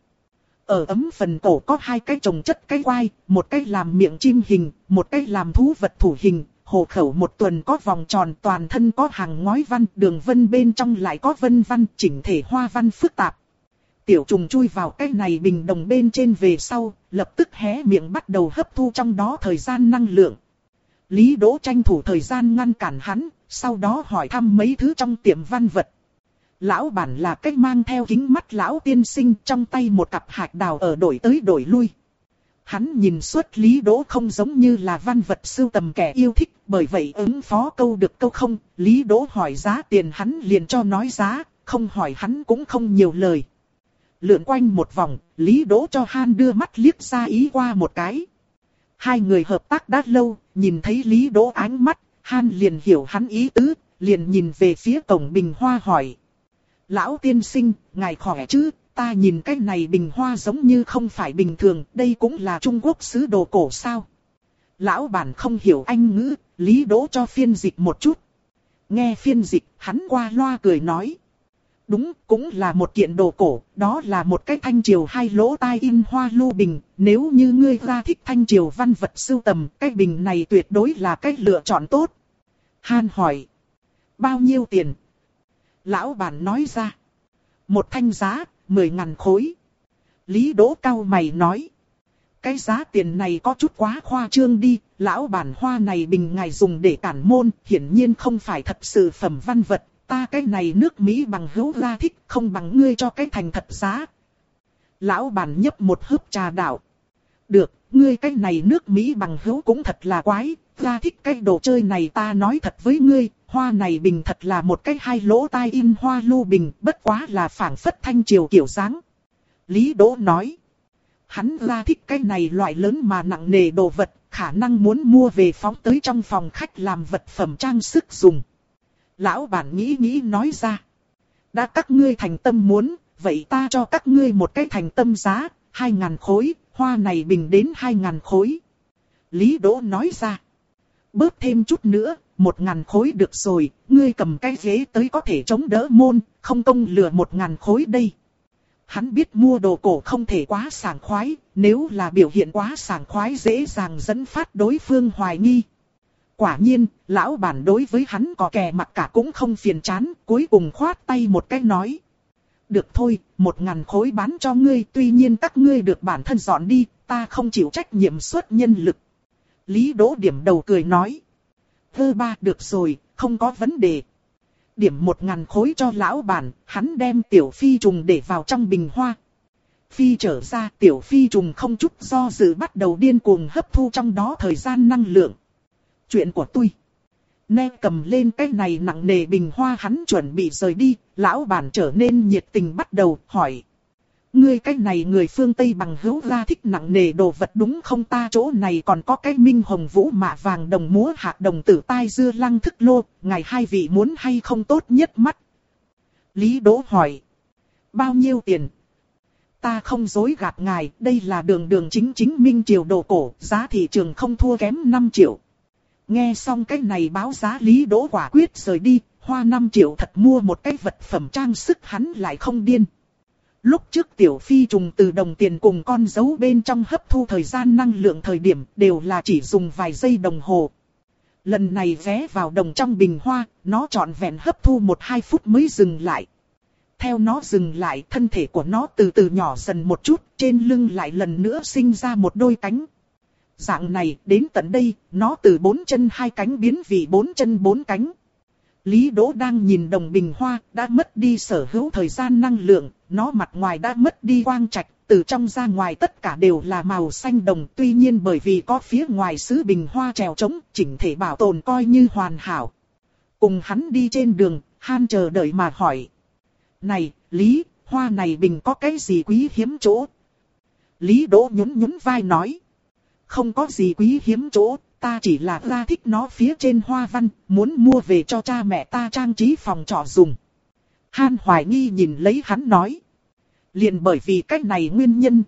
Ở ấm phần cổ có hai cái chồng chất cái quai, một cái làm miệng chim hình, một cái làm thú vật thủ hình. Hộ khẩu một tuần có vòng tròn, toàn thân có hàng ngói văn, đường vân bên trong lại có vân văn, chỉnh thể hoa văn phức tạp. Tiểu trùng chui vào cái này bình đồng bên trên về sau, lập tức hé miệng bắt đầu hấp thu trong đó thời gian năng lượng. Lý Đỗ tranh thủ thời gian ngăn cản hắn, sau đó hỏi thăm mấy thứ trong tiệm văn vật. Lão bản là cách mang theo kính mắt lão tiên sinh, trong tay một cặp hạt đào ở đổi tới đổi lui. Hắn nhìn suốt Lý Đỗ không giống như là văn vật sưu tầm kẻ yêu thích, bởi vậy ứng phó câu được câu không, Lý Đỗ hỏi giá tiền hắn liền cho nói giá, không hỏi hắn cũng không nhiều lời. Lượn quanh một vòng, Lý Đỗ cho Han đưa mắt liếc ra ý qua một cái. Hai người hợp tác đã lâu, nhìn thấy Lý Đỗ ánh mắt, Han liền hiểu hắn ý tứ, liền nhìn về phía cổng bình hoa hỏi. Lão tiên sinh, ngài khỏe chứ? Ta nhìn cái này bình hoa giống như không phải bình thường, đây cũng là Trung Quốc sứ đồ cổ sao? Lão bản không hiểu Anh ngữ, Lý Đỗ cho phiên dịch một chút. Nghe phiên dịch, hắn qua loa cười nói. Đúng, cũng là một kiện đồ cổ, đó là một cái thanh triều hai lỗ tai in hoa lưu bình. Nếu như ngươi ra thích thanh triều văn vật sưu tầm, cái bình này tuyệt đối là cái lựa chọn tốt. Han hỏi. Bao nhiêu tiền? Lão bản nói ra. Một thanh giá. Mười ngàn khối. Lý Đỗ cau mày nói. Cái giá tiền này có chút quá khoa trương đi. Lão bản hoa này bình ngài dùng để cản môn. Hiển nhiên không phải thật sự phẩm văn vật. Ta cái này nước Mỹ bằng hữu ra thích. Không bằng ngươi cho cái thành thật giá. Lão bản nhấp một hớp trà đạo. Được, ngươi cái này nước Mỹ bằng hữu cũng thật là quái. Ra thích cái đồ chơi này, ta nói thật với ngươi. Hoa này bình thật là một cái hai lỗ tai in hoa lưu bình, bất quá là phảng phất thanh triều kiểu dáng. Lý Đỗ nói. Hắn ra thích cái này loại lớn mà nặng nề đồ vật, khả năng muốn mua về phóng tới trong phòng khách làm vật phẩm trang sức dùng. Lão bản nghĩ nghĩ nói ra. Đã các ngươi thành tâm muốn, vậy ta cho các ngươi một cái thành tâm giá, hai ngàn khối, hoa này bình đến hai ngàn khối. Lý Đỗ nói ra. Bớt thêm chút nữa. Một ngàn khối được rồi, ngươi cầm cái ghế tới có thể chống đỡ môn, không công lừa một ngàn khối đây. Hắn biết mua đồ cổ không thể quá sảng khoái, nếu là biểu hiện quá sảng khoái dễ dàng dẫn phát đối phương hoài nghi. Quả nhiên, lão bản đối với hắn có kè mặt cả cũng không phiền chán, cuối cùng khoát tay một cái nói. Được thôi, một ngàn khối bán cho ngươi, tuy nhiên các ngươi được bản thân dọn đi, ta không chịu trách nhiệm xuất nhân lực. Lý Đỗ điểm đầu cười nói. Thơ ba được rồi, không có vấn đề. Điểm một ngàn khối cho lão bản, hắn đem tiểu phi trùng để vào trong bình hoa. Phi trở ra, tiểu phi trùng không chút do dự bắt đầu điên cuồng hấp thu trong đó thời gian năng lượng. Chuyện của tôi. Nè cầm lên cái này nặng nề bình hoa, hắn chuẩn bị rời đi, lão bản trở nên nhiệt tình bắt đầu hỏi. Ngươi cái này người phương Tây bằng hữu ra thích nặng nề đồ vật đúng không? Ta chỗ này còn có cái minh hồng vũ mạ vàng đồng múa hạt đồng tử tai dưa lăng thức lô, ngài hai vị muốn hay không tốt nhất mắt? Lý Đỗ hỏi. Bao nhiêu tiền? Ta không dối gạt ngài, đây là đường đường chính chính minh triều đồ cổ, giá thị trường không thua kém năm triệu. Nghe xong cái này báo giá Lý Đỗ quả quyết rời đi, hoa năm triệu thật mua một cái vật phẩm trang sức hắn lại không điên. Lúc trước Tiểu Phi trùng từ đồng tiền cùng con dấu bên trong hấp thu thời gian năng lượng thời điểm đều là chỉ dùng vài giây đồng hồ. Lần này vé vào đồng trong bình hoa, nó trọn vẹn hấp thu một hai phút mới dừng lại. Theo nó dừng lại, thân thể của nó từ từ nhỏ dần một chút, trên lưng lại lần nữa sinh ra một đôi cánh. Dạng này, đến tận đây, nó từ bốn chân hai cánh biến vì bốn chân bốn cánh. Lý Đỗ đang nhìn đồng bình hoa, đã mất đi sở hữu thời gian năng lượng, nó mặt ngoài đã mất đi quang trạch, từ trong ra ngoài tất cả đều là màu xanh đồng. Tuy nhiên bởi vì có phía ngoài sứ bình hoa trèo trống, chỉnh thể bảo tồn coi như hoàn hảo. Cùng hắn đi trên đường, Han chờ đợi mà hỏi. Này, Lý, hoa này bình có cái gì quý hiếm chỗ? Lý Đỗ nhún nhún vai nói. Không có gì quý hiếm chỗ, ta chỉ là ra thích nó phía trên hoa văn, muốn mua về cho cha mẹ ta trang trí phòng trọ dùng. Han hoài nghi nhìn lấy hắn nói. Liền bởi vì cách này nguyên nhân.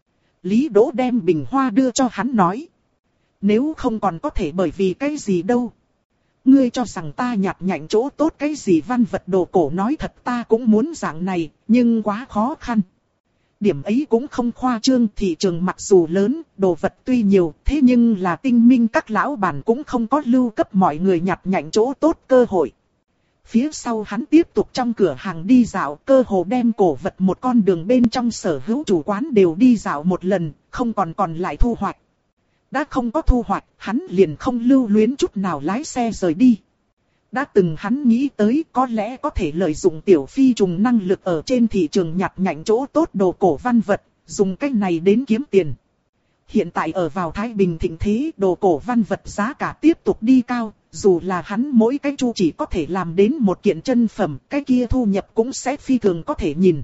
Lý Đỗ đem bình hoa đưa cho hắn nói. Nếu không còn có thể bởi vì cái gì đâu. Ngươi cho rằng ta nhặt nhạnh chỗ tốt cái gì văn vật đồ cổ, nói thật ta cũng muốn dạng này, nhưng quá khó khăn. Điểm ấy cũng không khoa trương, thị trường mặc dù lớn, đồ vật tuy nhiều, thế nhưng là tinh minh các lão bản cũng không có lưu cấp mọi người nhặt nhạnh chỗ tốt cơ hội. Phía sau hắn tiếp tục trong cửa hàng đi dạo, cơ hồ đem cổ vật một con đường bên trong sở hữu chủ quán đều đi dạo một lần, không còn còn lại thu hoạch. Đã không có thu hoạch, hắn liền không lưu luyến chút nào lái xe rời đi. Đã từng hắn nghĩ tới có lẽ có thể lợi dụng Tiểu Phi trùng năng lực ở trên thị trường nhặt nhạnh chỗ tốt đồ cổ văn vật, dùng cách này đến kiếm tiền. Hiện tại ở vào Thái Bình thịnh thế, đồ cổ văn vật giá cả tiếp tục đi cao, dù là hắn mỗi cái chu chỉ có thể làm đến một kiện chân phẩm, cái kia thu nhập cũng sẽ phi thường có thể nhìn.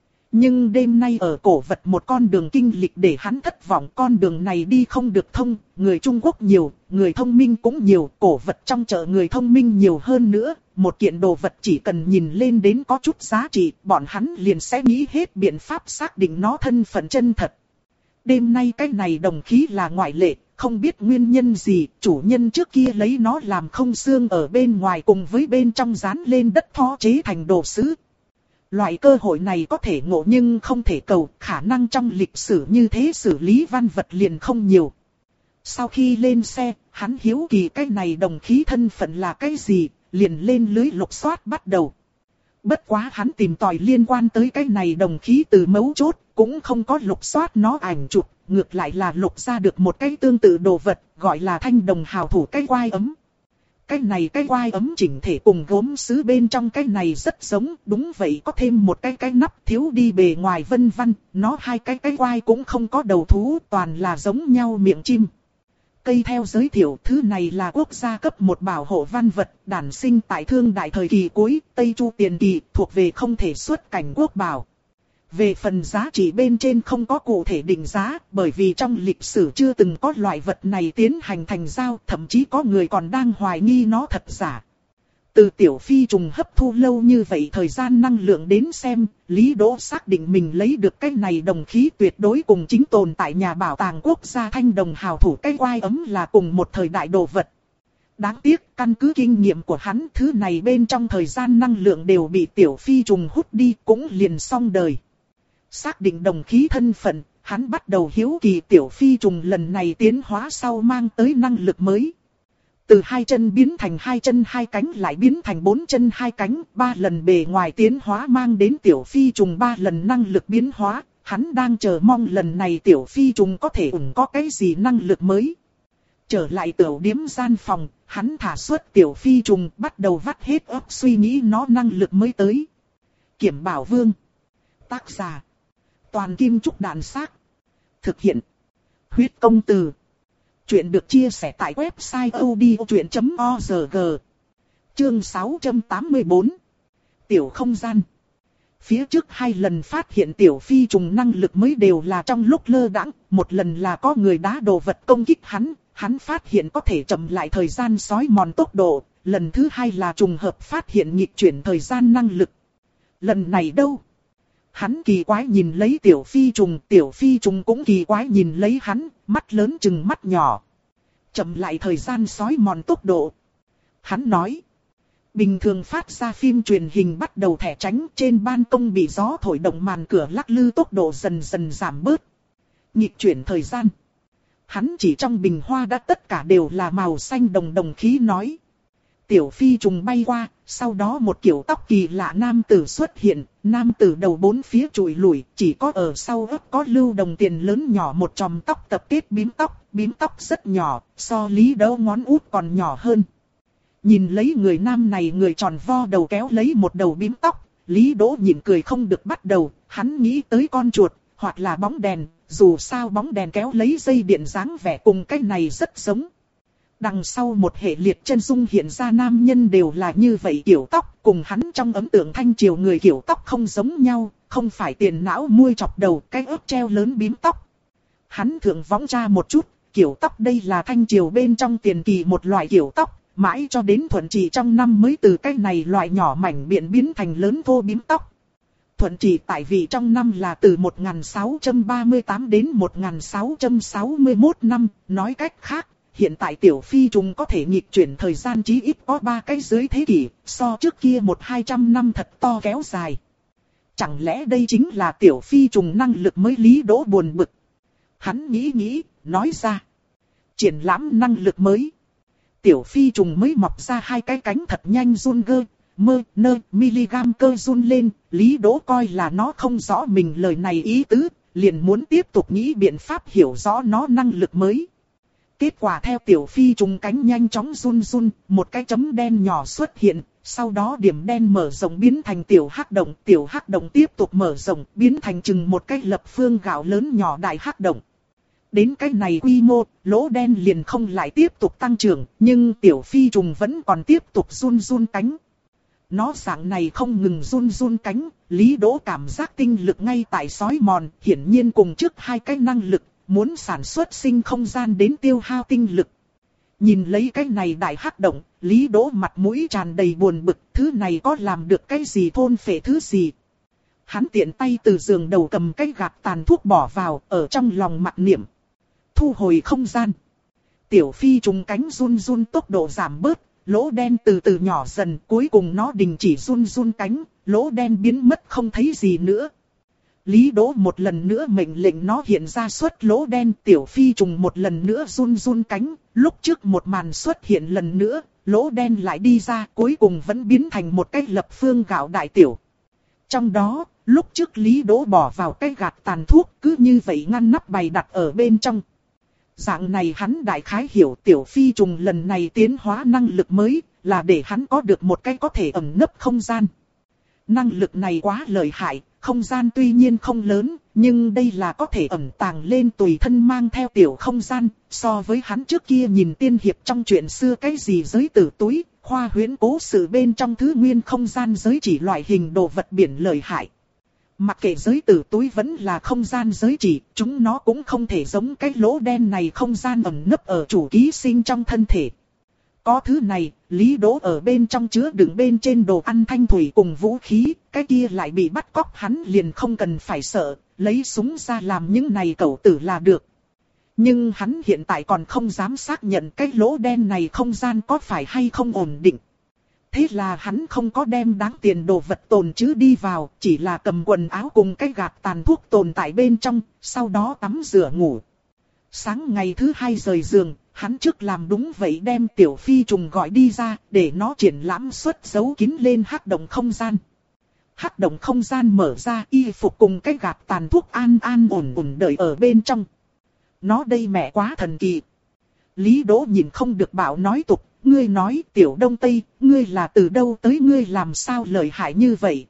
Nhưng đêm nay ở cổ vật một con đường kinh lịch để hắn thất vọng, con đường này đi không được thông, người Trung Quốc nhiều, người thông minh cũng nhiều, cổ vật trong chợ người thông minh nhiều hơn nữa, một kiện đồ vật chỉ cần nhìn lên đến có chút giá trị, bọn hắn liền sẽ nghĩ hết biện pháp xác định nó thân phận chân thật. Đêm nay cái này đồng khí là ngoại lệ, không biết nguyên nhân gì, chủ nhân trước kia lấy nó làm không xương ở bên ngoài cùng với bên trong dán lên đất thó chế thành đồ sứ. Loại cơ hội này có thể ngộ nhưng không thể cầu, khả năng trong lịch sử như thế xử lý văn vật liền không nhiều. Sau khi lên xe, hắn hiếu kỳ cái này đồng khí thân phận là cái gì, liền lên lưới lục soát bắt đầu. Bất quá hắn tìm tòi liên quan tới cái này đồng khí từ mấu chốt, cũng không có lục soát nó ảnh chụp, ngược lại là lục ra được một cái tương tự đồ vật, gọi là thanh đồng hào thủ cái quai ấm. Cái này cái quai ấm chỉnh thể cùng gốm sứ bên trong cái này rất giống, đúng vậy có thêm một cái cái nắp thiếu đi bề ngoài vân vân, nó hai cái cái quai cũng không có đầu thú, toàn là giống nhau miệng chim. Cây theo giới thiệu, thứ này là quốc gia cấp một bảo hộ văn vật, đản sinh tại thương đại thời kỳ cuối, Tây Chu tiền kỳ, thuộc về không thể xuất cảnh quốc bảo. Về phần giá trị bên trên không có cụ thể định giá, bởi vì trong lịch sử chưa từng có loại vật này tiến hành thành giao, thậm chí có người còn đang hoài nghi nó thật giả. Từ Tiểu Phi trùng hấp thu lâu như vậy thời gian năng lượng đến xem, Lý Đỗ xác định mình lấy được cái này đồng khí tuyệt đối cùng chính tồn tại nhà bảo tàng quốc gia thanh đồng hào thủ cái quai ấm là cùng một thời đại đồ vật. Đáng tiếc, căn cứ kinh nghiệm của hắn, thứ này bên trong thời gian năng lượng đều bị Tiểu Phi trùng hút đi, cũng liền xong đời. Xác định đồng khí thân phận, hắn bắt đầu hiếu kỳ Tiểu Phi trùng lần này tiến hóa sau mang tới năng lực mới. Từ hai chân biến thành hai chân hai cánh lại biến thành bốn chân hai cánh, ba lần bề ngoài tiến hóa mang đến Tiểu Phi trùng ba lần năng lực biến hóa, hắn đang chờ mong lần này Tiểu Phi trùng có thể ủng có cái gì năng lực mới. Trở lại tiểu điếm gian phòng, hắn thả xuất Tiểu Phi trùng bắt đầu vắt hết óc suy nghĩ nó năng lực mới tới. Kiểm Bảo Vương. Tác giả. Toàn Kim Trúc Đạn Xác. Thực hiện. Huyết Công Từ. Chuyện được chia sẻ tại website odchuyện chấm org. Chương sáu trăm tám mươi tư. Tiểu không gian. Phía trước hai lần phát hiện Tiểu Phi trùng năng lực mới đều là trong lúc lơ đãng, một lần là có người đá đồ vật công kích hắn, hắn phát hiện có thể chậm lại thời gian sói mòn tốc độ, lần thứ hai là trùng hợp phát hiện nghịch chuyển thời gian năng lực. Lần này đâu? Hắn kỳ quái nhìn lấy Tiểu Phi trùng, Tiểu Phi trùng cũng kỳ quái nhìn lấy hắn, mắt lớn chừng mắt nhỏ. Chậm lại thời gian sói mòn tốc độ. Hắn nói. Bình thường phát ra phim truyền hình bắt đầu thẻ tránh, trên ban công bị gió thổi động màn cửa lắc lư, tốc độ dần dần giảm bớt. Nhịp chuyển thời gian. Hắn chỉ trong bình hoa đã tất cả đều là màu xanh đồng đồng khí nói. Tiểu Phi trùng bay qua, sau đó một kiểu tóc kỳ lạ nam tử xuất hiện, nam tử đầu bốn phía trụi lủi, chỉ có ở sau ấp có lưu đồng tiền lớn nhỏ một chòm tóc tập kết bím tóc, bím tóc rất nhỏ, so Lý Đỗ ngón út còn nhỏ hơn. Nhìn lấy người nam này, người tròn vo đầu kéo lấy một đầu bím tóc, Lý Đỗ nhịn cười không được bắt đầu, hắn nghĩ tới con chuột, hoặc là bóng đèn, dù sao bóng đèn kéo lấy dây điện dáng vẻ cùng cái này rất giống. Đằng sau một hệ liệt chân dung hiện ra nam nhân đều là như vậy kiểu tóc, cùng hắn trong ấn tượng thanh triều người kiểu tóc không giống nhau, không phải tiền não muôi chọc đầu, cái ớt treo lớn bím tóc. Hắn thượng võng ra một chút, kiểu tóc đây là thanh triều bên trong tiền kỳ một loại kiểu tóc, mãi cho đến Thuận Trị trong năm mới từ cái này loại nhỏ mảnh biện biến thành lớn thô bím tóc. Thuận Trị tại vị trong năm là từ một nghìn sáu trăm ba mươi tám đến một nghìn sáu trăm sáu mươi mốt năm, nói cách khác. Hiện tại Tiểu Phi trùng có thể nghịch chuyển thời gian chí ít có ba cái dưới thế kỷ, so trước kia một hai trăm năm thật to kéo dài. Chẳng lẽ đây chính là Tiểu Phi trùng năng lực mới? Lý Đỗ buồn bực. Hắn nghĩ nghĩ, nói ra. Triển lãm năng lực mới. Tiểu Phi trùng mới mọc ra hai cái cánh thật nhanh run gơ, mơ, nơ, miligam cơ run lên. Lý Đỗ coi là nó không rõ mình lời này ý tứ, liền muốn tiếp tục nghĩ biện pháp hiểu rõ nó năng lực mới. Kết quả theo Tiểu Phi trùng cánh nhanh chóng run run, một cái chấm đen nhỏ xuất hiện, sau đó điểm đen mở rộng biến thành tiểu hắc động, tiểu hắc động tiếp tục mở rộng, biến thành chừng một cái lập phương gạo lớn nhỏ đại hắc động. Đến cái này quy mô, lỗ đen liền không lại tiếp tục tăng trưởng, nhưng Tiểu Phi trùng vẫn còn tiếp tục run run cánh. Nó dạng này không ngừng run run cánh, Lý Đỗ cảm giác tinh lực ngay tại sói mòn, hiển nhiên cùng trước hai cái năng lực. Muốn sản xuất sinh không gian đến tiêu hao tinh lực. Nhìn lấy cái này đại hắc động, Lý Đỗ mặt mũi tràn đầy buồn bực, thứ này có làm được cái gì thôn phệ thứ gì. Hắn tiện tay từ giường đầu cầm cái gạt tàn thuốc bỏ vào, ở trong lòng mặc niệm. Thu hồi không gian. Tiểu Phi trùng cánh run run tốc độ giảm bớt, lỗ đen từ từ nhỏ dần, cuối cùng nó đình chỉ run run cánh, lỗ đen biến mất không thấy gì nữa. Lý Đỗ một lần nữa mệnh lệnh nó hiện ra xuất lỗ đen, Tiểu Phi trùng một lần nữa run run cánh, lúc trước một màn xuất hiện lần nữa, lỗ đen lại đi ra, cuối cùng vẫn biến thành một cái lập phương gạo đại tiểu. Trong đó, lúc trước Lý Đỗ bỏ vào cái gạt tàn thuốc, cứ như vậy ngăn nắp bày đặt ở bên trong. Dạng này hắn đại khái hiểu Tiểu Phi trùng lần này tiến hóa năng lực mới, là để hắn có được một cái có thể ẩn nấp không gian. Năng lực này quá lợi hại. Không gian tuy nhiên không lớn, nhưng đây là có thể ẩn tàng lên tùy thân mang theo tiểu không gian, so với hắn trước kia nhìn tiên hiệp trong chuyện xưa cái gì giới tử túi, khoa huyễn cố sự bên trong thứ nguyên không gian giới chỉ loại hình đồ vật biển lợi hại. Mặc kệ giới tử túi vẫn là không gian giới chỉ, chúng nó cũng không thể giống cái lỗ đen này không gian ẩn nấp ở chủ ký sinh trong thân thể. Có thứ này, Lý Đỗ ở bên trong chứa đựng bên trên đồ ăn thanh thủy cùng vũ khí, cái kia lại bị bắt cóc hắn liền không cần phải sợ, lấy súng ra làm những này cẩu tử là được. Nhưng hắn hiện tại còn không dám xác nhận cái lỗ đen này không gian có phải hay không ổn định. Thế là hắn không có đem đáng tiền đồ vật tồn trữ đi vào, chỉ là cầm quần áo cùng cái gạt tàn thuốc tồn tại bên trong, sau đó tắm rửa ngủ. Sáng ngày thứ hai rời giường, hắn trước làm đúng vậy đem Tiểu Phi trùng gọi đi ra, để nó triển lãm xuất giấu kín lên hắc động không gian. Hắc động không gian mở ra, y phục cùng cái gạt tàn thuốc an an ổn ổn đợi ở bên trong. Nó đây mẹ quá thần kỳ. Lý Đỗ nhìn không được bảo nói tục, ngươi nói Tiểu Đông Tây, ngươi là từ đâu tới, ngươi làm sao lợi hại như vậy.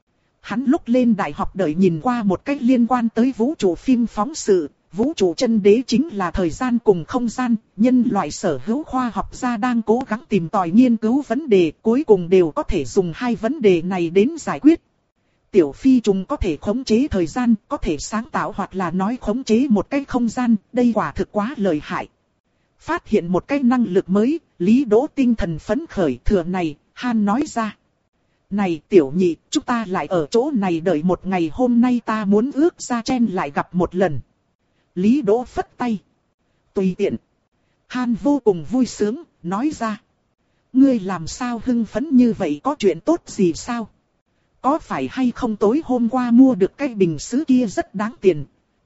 Hắn lúc lên đại học đợi nhìn qua một cách liên quan tới vũ trụ phim phóng sự. Vũ trụ chân đế chính là thời gian cùng không gian, nhân loại sở hữu khoa học gia đang cố gắng tìm tòi nghiên cứu vấn đề, cuối cùng đều có thể dùng hai vấn đề này đến giải quyết. Tiểu Phi trùng có thể khống chế thời gian, có thể sáng tạo hoặc là nói khống chế một cái không gian, đây quả thực quá lợi hại. Phát hiện một cái năng lực mới, Lý Đỗ tinh thần phấn khởi, thừa này, Han nói ra. Này tiểu nhị, chúng ta lại ở chỗ này đợi một ngày, hôm nay ta muốn ước ra chen lại gặp một lần. Lý Đỗ phất tay. Tùy tiện. Han vô cùng vui sướng, nói ra. Ngươi làm sao hưng phấn như vậy, có chuyện tốt gì sao? Có phải hay không tối hôm qua mua được cái bình sứ kia rất đáng tiền?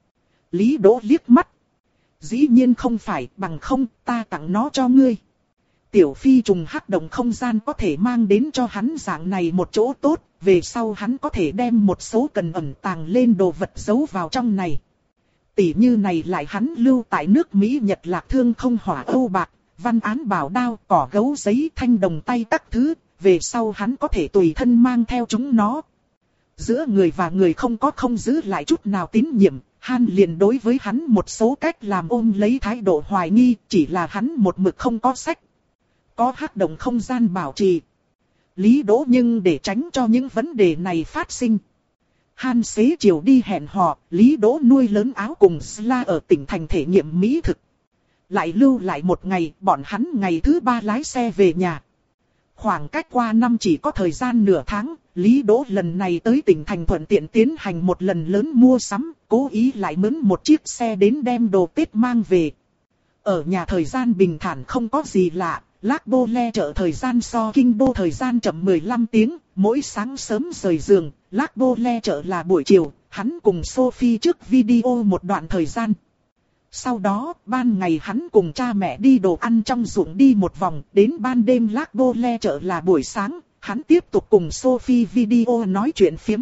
Lý Đỗ liếc mắt. Dĩ nhiên không phải, bằng không ta tặng nó cho ngươi. Tiểu phi trùng hắc động không gian có thể mang đến cho hắn dạng này một chỗ tốt, về sau hắn có thể đem một số cần ẩn tàng lên đồ vật giấu vào trong này. Tỷ như này lại hắn lưu tại nước Mỹ Nhật Lạc Thương không hỏa Âu bạc, văn án bảo đao, cỏ gấu giấy, thanh đồng tay các thứ, về sau hắn có thể tùy thân mang theo chúng nó. Giữa người và người không có không giữ lại chút nào tín nhiệm, Han liền đối với hắn một số cách làm ôm lấy thái độ hoài nghi, chỉ là hắn một mực không có sách. Có hắc động không gian bảo trì. Lý Đỗ nhưng để tránh cho những vấn đề này phát sinh. Han xế chiều đi hẹn hò, Lý Đỗ nuôi lớn áo cùng Sla ở tỉnh thành thể nghiệm mỹ thực. Lại lưu lại một ngày, bọn hắn ngày thứ ba lái xe về nhà. Khoảng cách qua năm chỉ có thời gian nửa tháng, Lý Đỗ lần này tới tỉnh thành thuận tiện tiến hành một lần lớn mua sắm, cố ý lại mướn một chiếc xe đến đem đồ Tết mang về. Ở nhà thời gian bình thản không có gì lạ, Lác Bô Le chợ thời gian so kinh đô thời gian chậm mười lăm tiếng, mỗi sáng sớm rời giường, Lác Bô Le chợ là buổi chiều, hắn cùng Sophie trước video một đoạn thời gian. Sau đó, ban ngày hắn cùng cha mẹ đi đồ ăn trong ruộng đi một vòng, đến ban đêm Lác Bô Le chợ là buổi sáng, hắn tiếp tục cùng Sophie video nói chuyện phiếm.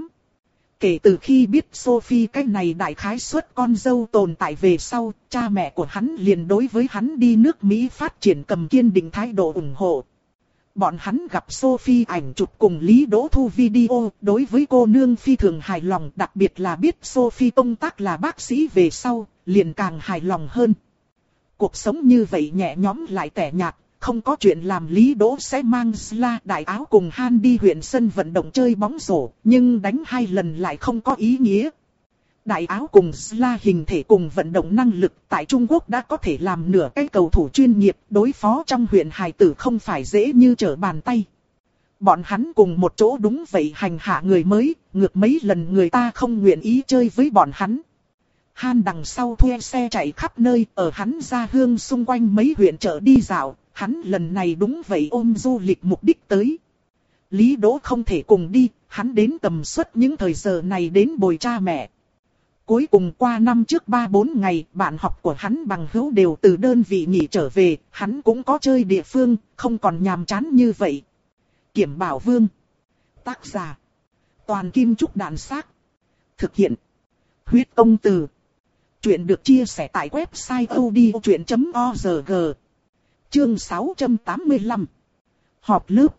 Kể từ khi biết Sophie cái này đại khái suất con dâu tồn tại về sau, cha mẹ của hắn liền đối với hắn đi nước Mỹ phát triển cầm kiên định thái độ ủng hộ. Bọn hắn gặp Sophie ảnh chụp cùng Lý Đỗ thu video, đối với cô nương phi thường hài lòng, đặc biệt là biết Sophie công tác là bác sĩ về sau, liền càng hài lòng hơn. Cuộc sống như vậy nhẹ nhõm lại tẻ nhạt, không có chuyện làm, Lý Đỗ sẽ mang Sla đại áo cùng Han đi huyện sân vận động chơi bóng rổ, nhưng đánh hai lần lại không có ý nghĩa. Đại áo cùng Sla hình thể cùng vận động năng lực tại Trung Quốc đã có thể làm nửa cái cầu thủ chuyên nghiệp, đối phó trong huyện hài tử không phải dễ như trở bàn tay. Bọn hắn cùng một chỗ đúng vậy hành hạ người mới, ngược mấy lần người ta không nguyện ý chơi với bọn hắn. Han đằng sau thuê xe chạy khắp nơi, ở hắn gia hương xung quanh mấy huyện chợ đi dạo, hắn lần này đúng vậy ôm du lịch mục đích tới. Lý Đỗ không thể cùng đi, hắn đến tầm suất những thời giờ này đến bồi cha mẹ. Cuối cùng qua năm trước ba bốn ngày, bạn học của hắn bằng hữu đều từ đơn vị nghỉ trở về, hắn cũng có chơi địa phương, không còn nhàm chán như vậy. Kiểm Bảo Vương. Tác giả. Toàn Kim Trúc Đàn Xác. Thực hiện. Huyết Công Từ. Chuyện được chia sẻ tại website odchuyện chấm org. Chương sáu trăm tám mươi lăm. Họp lớp.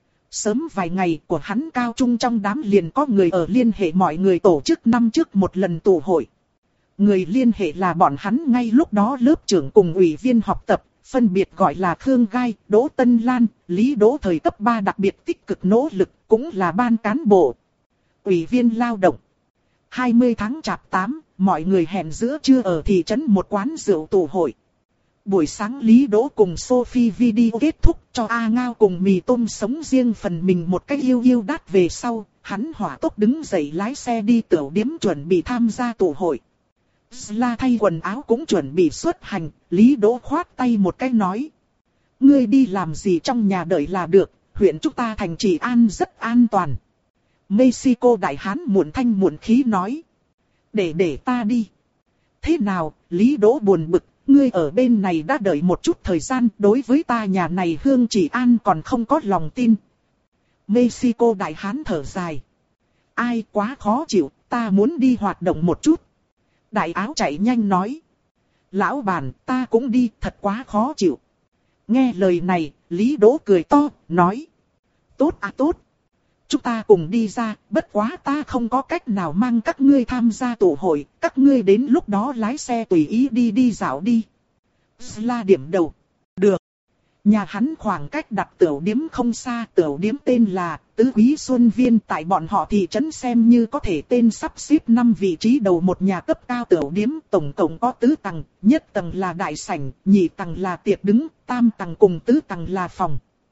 Sớm vài ngày của hắn cao trung trong đám liền có người ở liên hệ mọi người tổ chức năm trước một lần tụ hội. Người liên hệ là bọn hắn ngay lúc đó lớp trưởng cùng ủy viên học tập, phân biệt gọi là Khương Gai, Đỗ Tân Lan, Lý Đỗ thời cấp ba đặc biệt tích cực nỗ lực, cũng là ban cán bộ. Ủy viên lao động. hai mươi tháng chạp tám, mọi người hẹn giữa trưa ở thị trấn một quán rượu tụ hội. Buổi sáng Lý Đỗ cùng Sophie video kết thúc cho A Ngao cùng mì tôm sống riêng phần mình một cách yêu yêu đắt về sau, hắn hỏa tốc đứng dậy lái xe đi tiểu điếm chuẩn bị tham gia tụ hội. Sla thay quần áo cũng chuẩn bị xuất hành, Lý Đỗ khoát tay một cái nói. Ngươi đi làm gì trong nhà đợi là được, huyện chúng ta thành trị an rất an toàn. Mexico đại hán muộn thanh muộn khí nói. Để để ta đi. Thế nào, Lý Đỗ buồn bực. Ngươi ở bên này đã đợi một chút thời gian, đối với ta nhà này Hương Chỉ An còn không có lòng tin. Mexico đại hán thở dài. Ai quá khó chịu, ta muốn đi hoạt động một chút. Đại áo chạy nhanh nói. Lão bản, ta cũng đi, thật quá khó chịu. Nghe lời này, Lý Đỗ cười to, nói. Tốt à tốt. Chúng ta cùng đi ra, bất quá ta không có cách nào mang các ngươi tham gia tụ hội, các ngươi đến lúc đó lái xe tùy ý đi đi dạo đi. Sla điểm đầu. Được. Nhà hắn khoảng cách đặt tiểu điếm không xa, tiểu điếm tên là Tứ Quý Xuân Viên, tại bọn họ thị trấn xem như có thể tên sắp xếp năm vị trí đầu một nhà cấp cao tiểu điếm, tổng cộng có tứ tầng, nhất tầng là đại sảnh, nhị tầng là tiệc đứng, tam tầng cùng tứ tầng là phòng.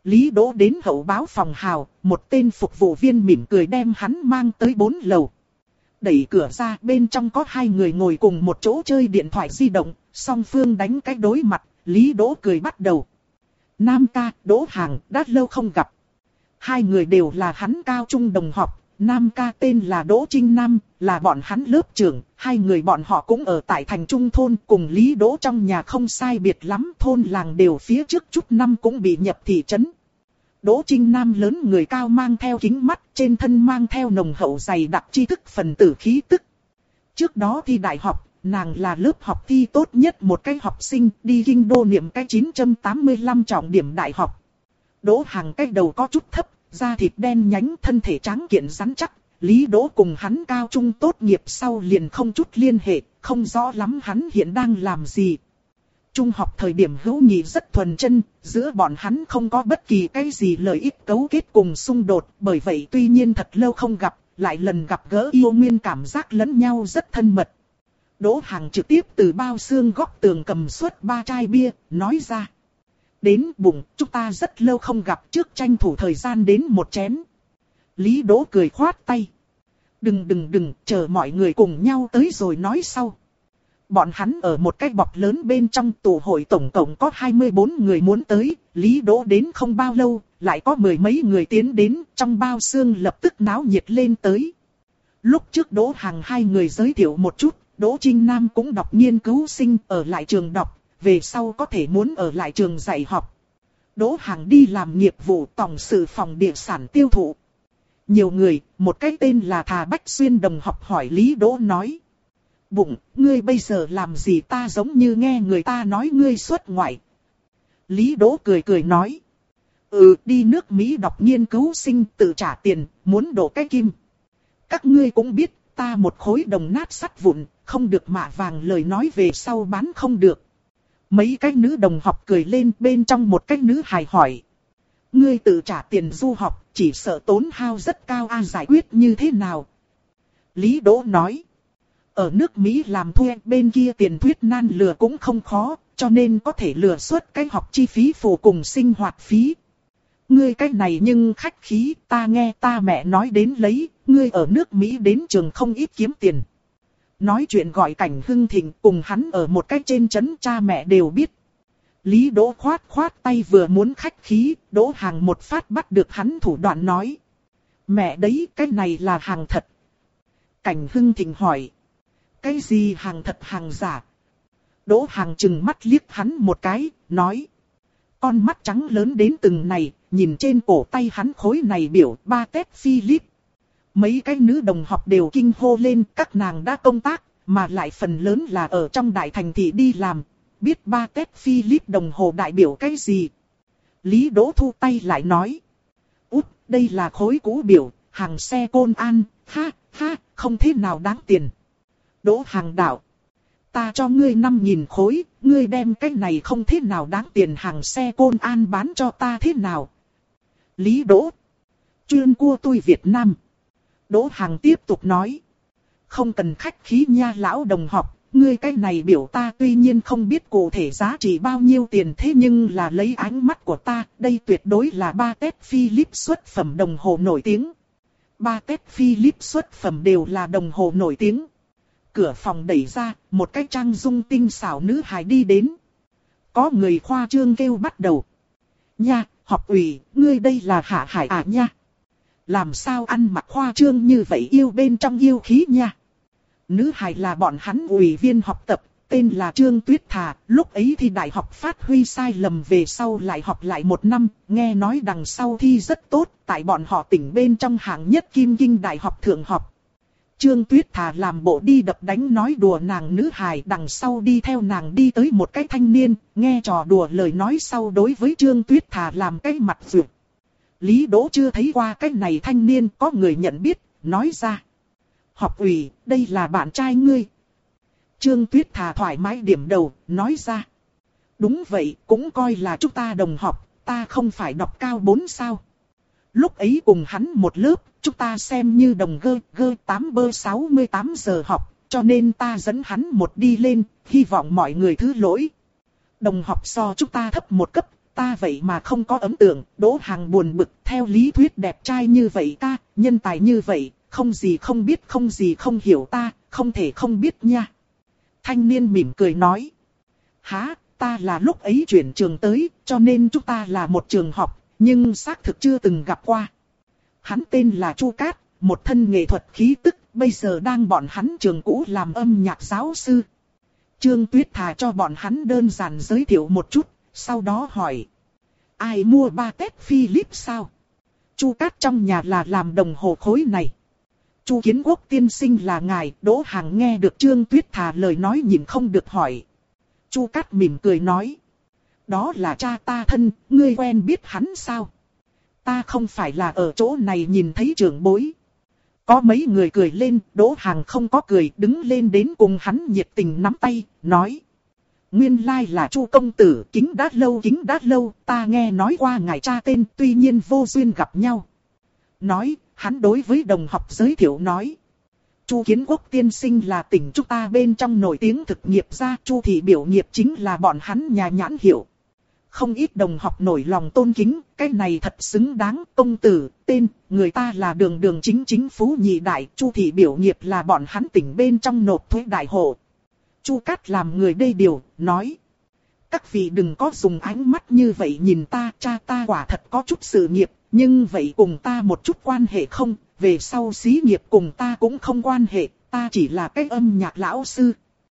Lý Đỗ đến hậu báo phòng hào, một tên phục vụ viên mỉm cười đem hắn mang tới bốn lầu. Đẩy cửa ra, bên trong có hai người ngồi cùng một chỗ chơi điện thoại di động, song phương đánh cái đối mặt, Lý Đỗ cười bắt đầu. Nam ca, Đỗ Hàng, đã lâu không gặp. Hai người đều là hắn cao trung đồng học, Nam ca tên là Đỗ Trinh Nam, là bọn hắn lớp trưởng, hai người bọn họ cũng ở tại thành trung thôn, cùng Lý Đỗ trong nhà không sai biệt lắm, thôn làng đều phía trước chút năm cũng bị nhập thị trấn. Đỗ Trinh Nam lớn người cao mang theo kính mắt, trên thân mang theo nồng hậu dày đặc tri thức phần tử khí tức. Trước đó thi đại học, nàng là lớp học thi tốt nhất một cái học sinh, đi kinh đô niệm cái chín trăm tám mươi lăm trọng điểm đại học. Đỗ Hàng cái đầu có chút thấp, da thịt đen nhánh, thân thể tráng kiện rắn chắc. Lý Đỗ cùng hắn cao trung tốt nghiệp sau liền không chút liên hệ, không rõ lắm hắn hiện đang làm gì. Trung học thời điểm hữu nghị rất thuần chân, giữa bọn hắn không có bất kỳ cái gì lợi ích cấu kết cùng xung đột, bởi vậy tuy nhiên thật lâu không gặp, lại lần gặp gỡ yêu nguyên cảm giác lẫn nhau rất thân mật. Đỗ Hàng trực tiếp từ bao xương góc tường cầm suốt ba chai bia, nói ra. Đến bụng, chúng ta rất lâu không gặp, trước tranh thủ thời gian đến một chén. Lý Đỗ cười khoát tay. Đừng đừng đừng, chờ mọi người cùng nhau tới rồi nói sau. Bọn hắn ở một cái bọc lớn bên trong tụ hội, tổng cộng có hai mươi bốn người muốn tới, Lý Đỗ đến không bao lâu, lại có mười mấy người tiến đến, trong bao xương lập tức náo nhiệt lên tới. Lúc trước Đỗ Hàng hai người giới thiệu một chút, Đỗ Trinh Nam cũng đọc nghiên cứu sinh ở lại trường đọc, về sau có thể muốn ở lại trường dạy học. Đỗ Hàng đi làm nghiệp vụ tổng sự phòng địa sản tiêu thụ. Nhiều người, một cái tên là Thà Bách Xuyên đồng học hỏi Lý Đỗ nói. Bụng, ngươi bây giờ làm gì, ta giống như nghe người ta nói ngươi xuất ngoại. Lý Đỗ cười cười nói. Ừ, đi nước Mỹ đọc nghiên cứu sinh tự trả tiền, muốn đổ cái kim. Các ngươi cũng biết, ta một khối đồng nát sắt vụn, không được mạ vàng, lời nói về sau bán không được. Mấy cái nữ đồng học cười lên, bên trong một cái nữ hài hỏi. Ngươi tự trả tiền du học, chỉ sợ tốn hao rất cao, a giải quyết như thế nào? Lý Đỗ nói. Ở nước Mỹ làm thuê, bên kia tiền thuyết nan lừa cũng không khó, cho nên có thể lừa suốt cái học chi phí phụ cùng sinh hoạt phí. Ngươi cái này nhưng khách khí, ta nghe ta mẹ nói đến lấy, ngươi ở nước Mỹ đến trường không ít kiếm tiền. Nói chuyện gọi Cảnh Hưng Thịnh, cùng hắn ở một cái trên trấn, cha mẹ đều biết. Lý Đỗ khoát khoát tay vừa muốn khách khí, Đỗ Hàng một phát bắt được hắn thủ đoạn nói. Mẹ đấy, cái này là hàng thật. Cảnh Hưng Thịnh hỏi. Cái gì hàng thật hàng giả? Đỗ Hàng chừng mắt liếc hắn một cái, nói. Con mắt trắng lớn đến từng này, nhìn trên cổ tay hắn khối này biểu ba tép Philip. Mấy cái nữ đồng học đều kinh hô lên, các nàng đã công tác, mà lại phần lớn là ở trong đại thành thị đi làm. Biết ba tép Philip đồng hồ đại biểu cái gì? Lý Đỗ thu tay lại nói. Út, đây là khối cũ biểu, hàng xe Côn An, ha, ha, không thế nào đáng tiền. Đỗ Hàng đạo. Ta cho ngươi năm nghìn khối, ngươi đem cái này không thế nào đáng tiền hàng xe Côn An bán cho ta thế nào? Lý Đỗ. Chuyên cua tôi Việt Nam. Đỗ Hàng tiếp tục nói. Không cần khách khí nha lão đồng học, ngươi cái này biểu ta tuy nhiên không biết cụ thể giá trị bao nhiêu tiền, thế nhưng là lấy ánh mắt của ta, đây tuyệt đối là ba tép Philip xuất phẩm đồng hồ nổi tiếng. Ba tép Philip xuất phẩm đều là đồng hồ nổi tiếng. Cửa phòng đẩy ra, một cái trang dung tinh xảo nữ hài đi đến. Có người khoa trương kêu bắt đầu. Nha, học ủy, ngươi đây là Hạ Hải à nha. Làm sao ăn mặc khoa trương như vậy, yêu bên trong yêu khí nha. Nữ hài là bọn hắn ủy viên học tập, tên là Trương Tuyết Thà, lúc ấy thi đại học phát huy sai lầm về sau lại học lại một năm, nghe nói đằng sau thi rất tốt, tại bọn họ tỉnh bên trong hạng nhất Kim Kinh Đại học thượng học. Trương Tuyết Thà làm bộ đi đập đánh nói đùa nàng nữ hài, đằng sau đi theo nàng đi tới một cái thanh niên, nghe trò đùa lời nói sau đối với Trương Tuyết Thà làm cái mặt duyệt. Lý Đỗ chưa thấy qua cái này thanh niên, có người nhận biết, nói ra. Học ủy, đây là bạn trai ngươi. Trương Tuyết Thà thoải mái điểm đầu, nói ra. Đúng vậy, cũng coi là chúng ta đồng học, ta không phải đọc cao bốn sao. Lúc ấy cùng hắn một lớp, chúng ta xem như đồng gơ, gơ tám bơ sáu mươi tám giờ học, cho nên ta dẫn hắn một đi lên, hy vọng mọi người thứ lỗi. Đồng học so chúng ta thấp một cấp, ta vậy mà không có ấn tượng. Đỗ Hằng buồn bực, theo lý thuyết đẹp trai như vậy ta, nhân tài như vậy, không gì không biết không gì không hiểu ta, không thể không biết nha. Thanh niên mỉm cười nói. Hả, ta là lúc ấy chuyển trường tới, cho nên chúng ta là một trường học, nhưng xác thực chưa từng gặp qua. Hắn tên là Chu Cát, một thân nghệ thuật khí tức, bây giờ đang bọn hắn trường cũ làm âm nhạc giáo sư. Trương Tuyết thà cho bọn hắn đơn giản giới thiệu một chút, sau đó hỏi. Ai mua ba tép Philip sao? Chu Cát trong nhà là làm đồng hồ khối này. Chu Kiến Quốc tiên sinh là ngài. Đỗ Hằng nghe được Trương Tuyết thà lời nói nhìn không được hỏi. Chu Cát mỉm cười nói. Đó là cha ta thân, ngươi quen biết hắn sao? Ta không phải là ở chỗ này nhìn thấy trưởng bối. Có mấy người cười lên, Đỗ Hằng không có cười, đứng lên đến cùng hắn nhiệt tình nắm tay, nói. Nguyên lai là Chu công tử, kính đã lâu kính đã lâu, ta nghe nói qua ngài cha tên, tuy nhiên vô duyên gặp nhau. Nói, hắn đối với đồng học giới thiệu nói. Chu Kiến Quốc tiên sinh là tỉnh chúng ta bên trong nổi tiếng thực nghiệp gia, Chu thị biểu nghiệp chính là bọn hắn nhà nhãn hiệu. Không ít đồng học nổi lòng tôn kính, cái này thật xứng đáng. Công tử, tên, người ta là đường đường chính chính phú nhị đại, Chu thị biểu nghiệp là bọn hắn tỉnh bên trong nộp thuế đại hộ. Chu Cát làm người đây điều, nói. Các vị đừng có dùng ánh mắt như vậy nhìn ta, cha ta quả thật có chút sự nghiệp, nhưng vậy cùng ta một chút quan hệ không, về sau xí nghiệp cùng ta cũng không quan hệ, ta chỉ là cái âm nhạc lão sư.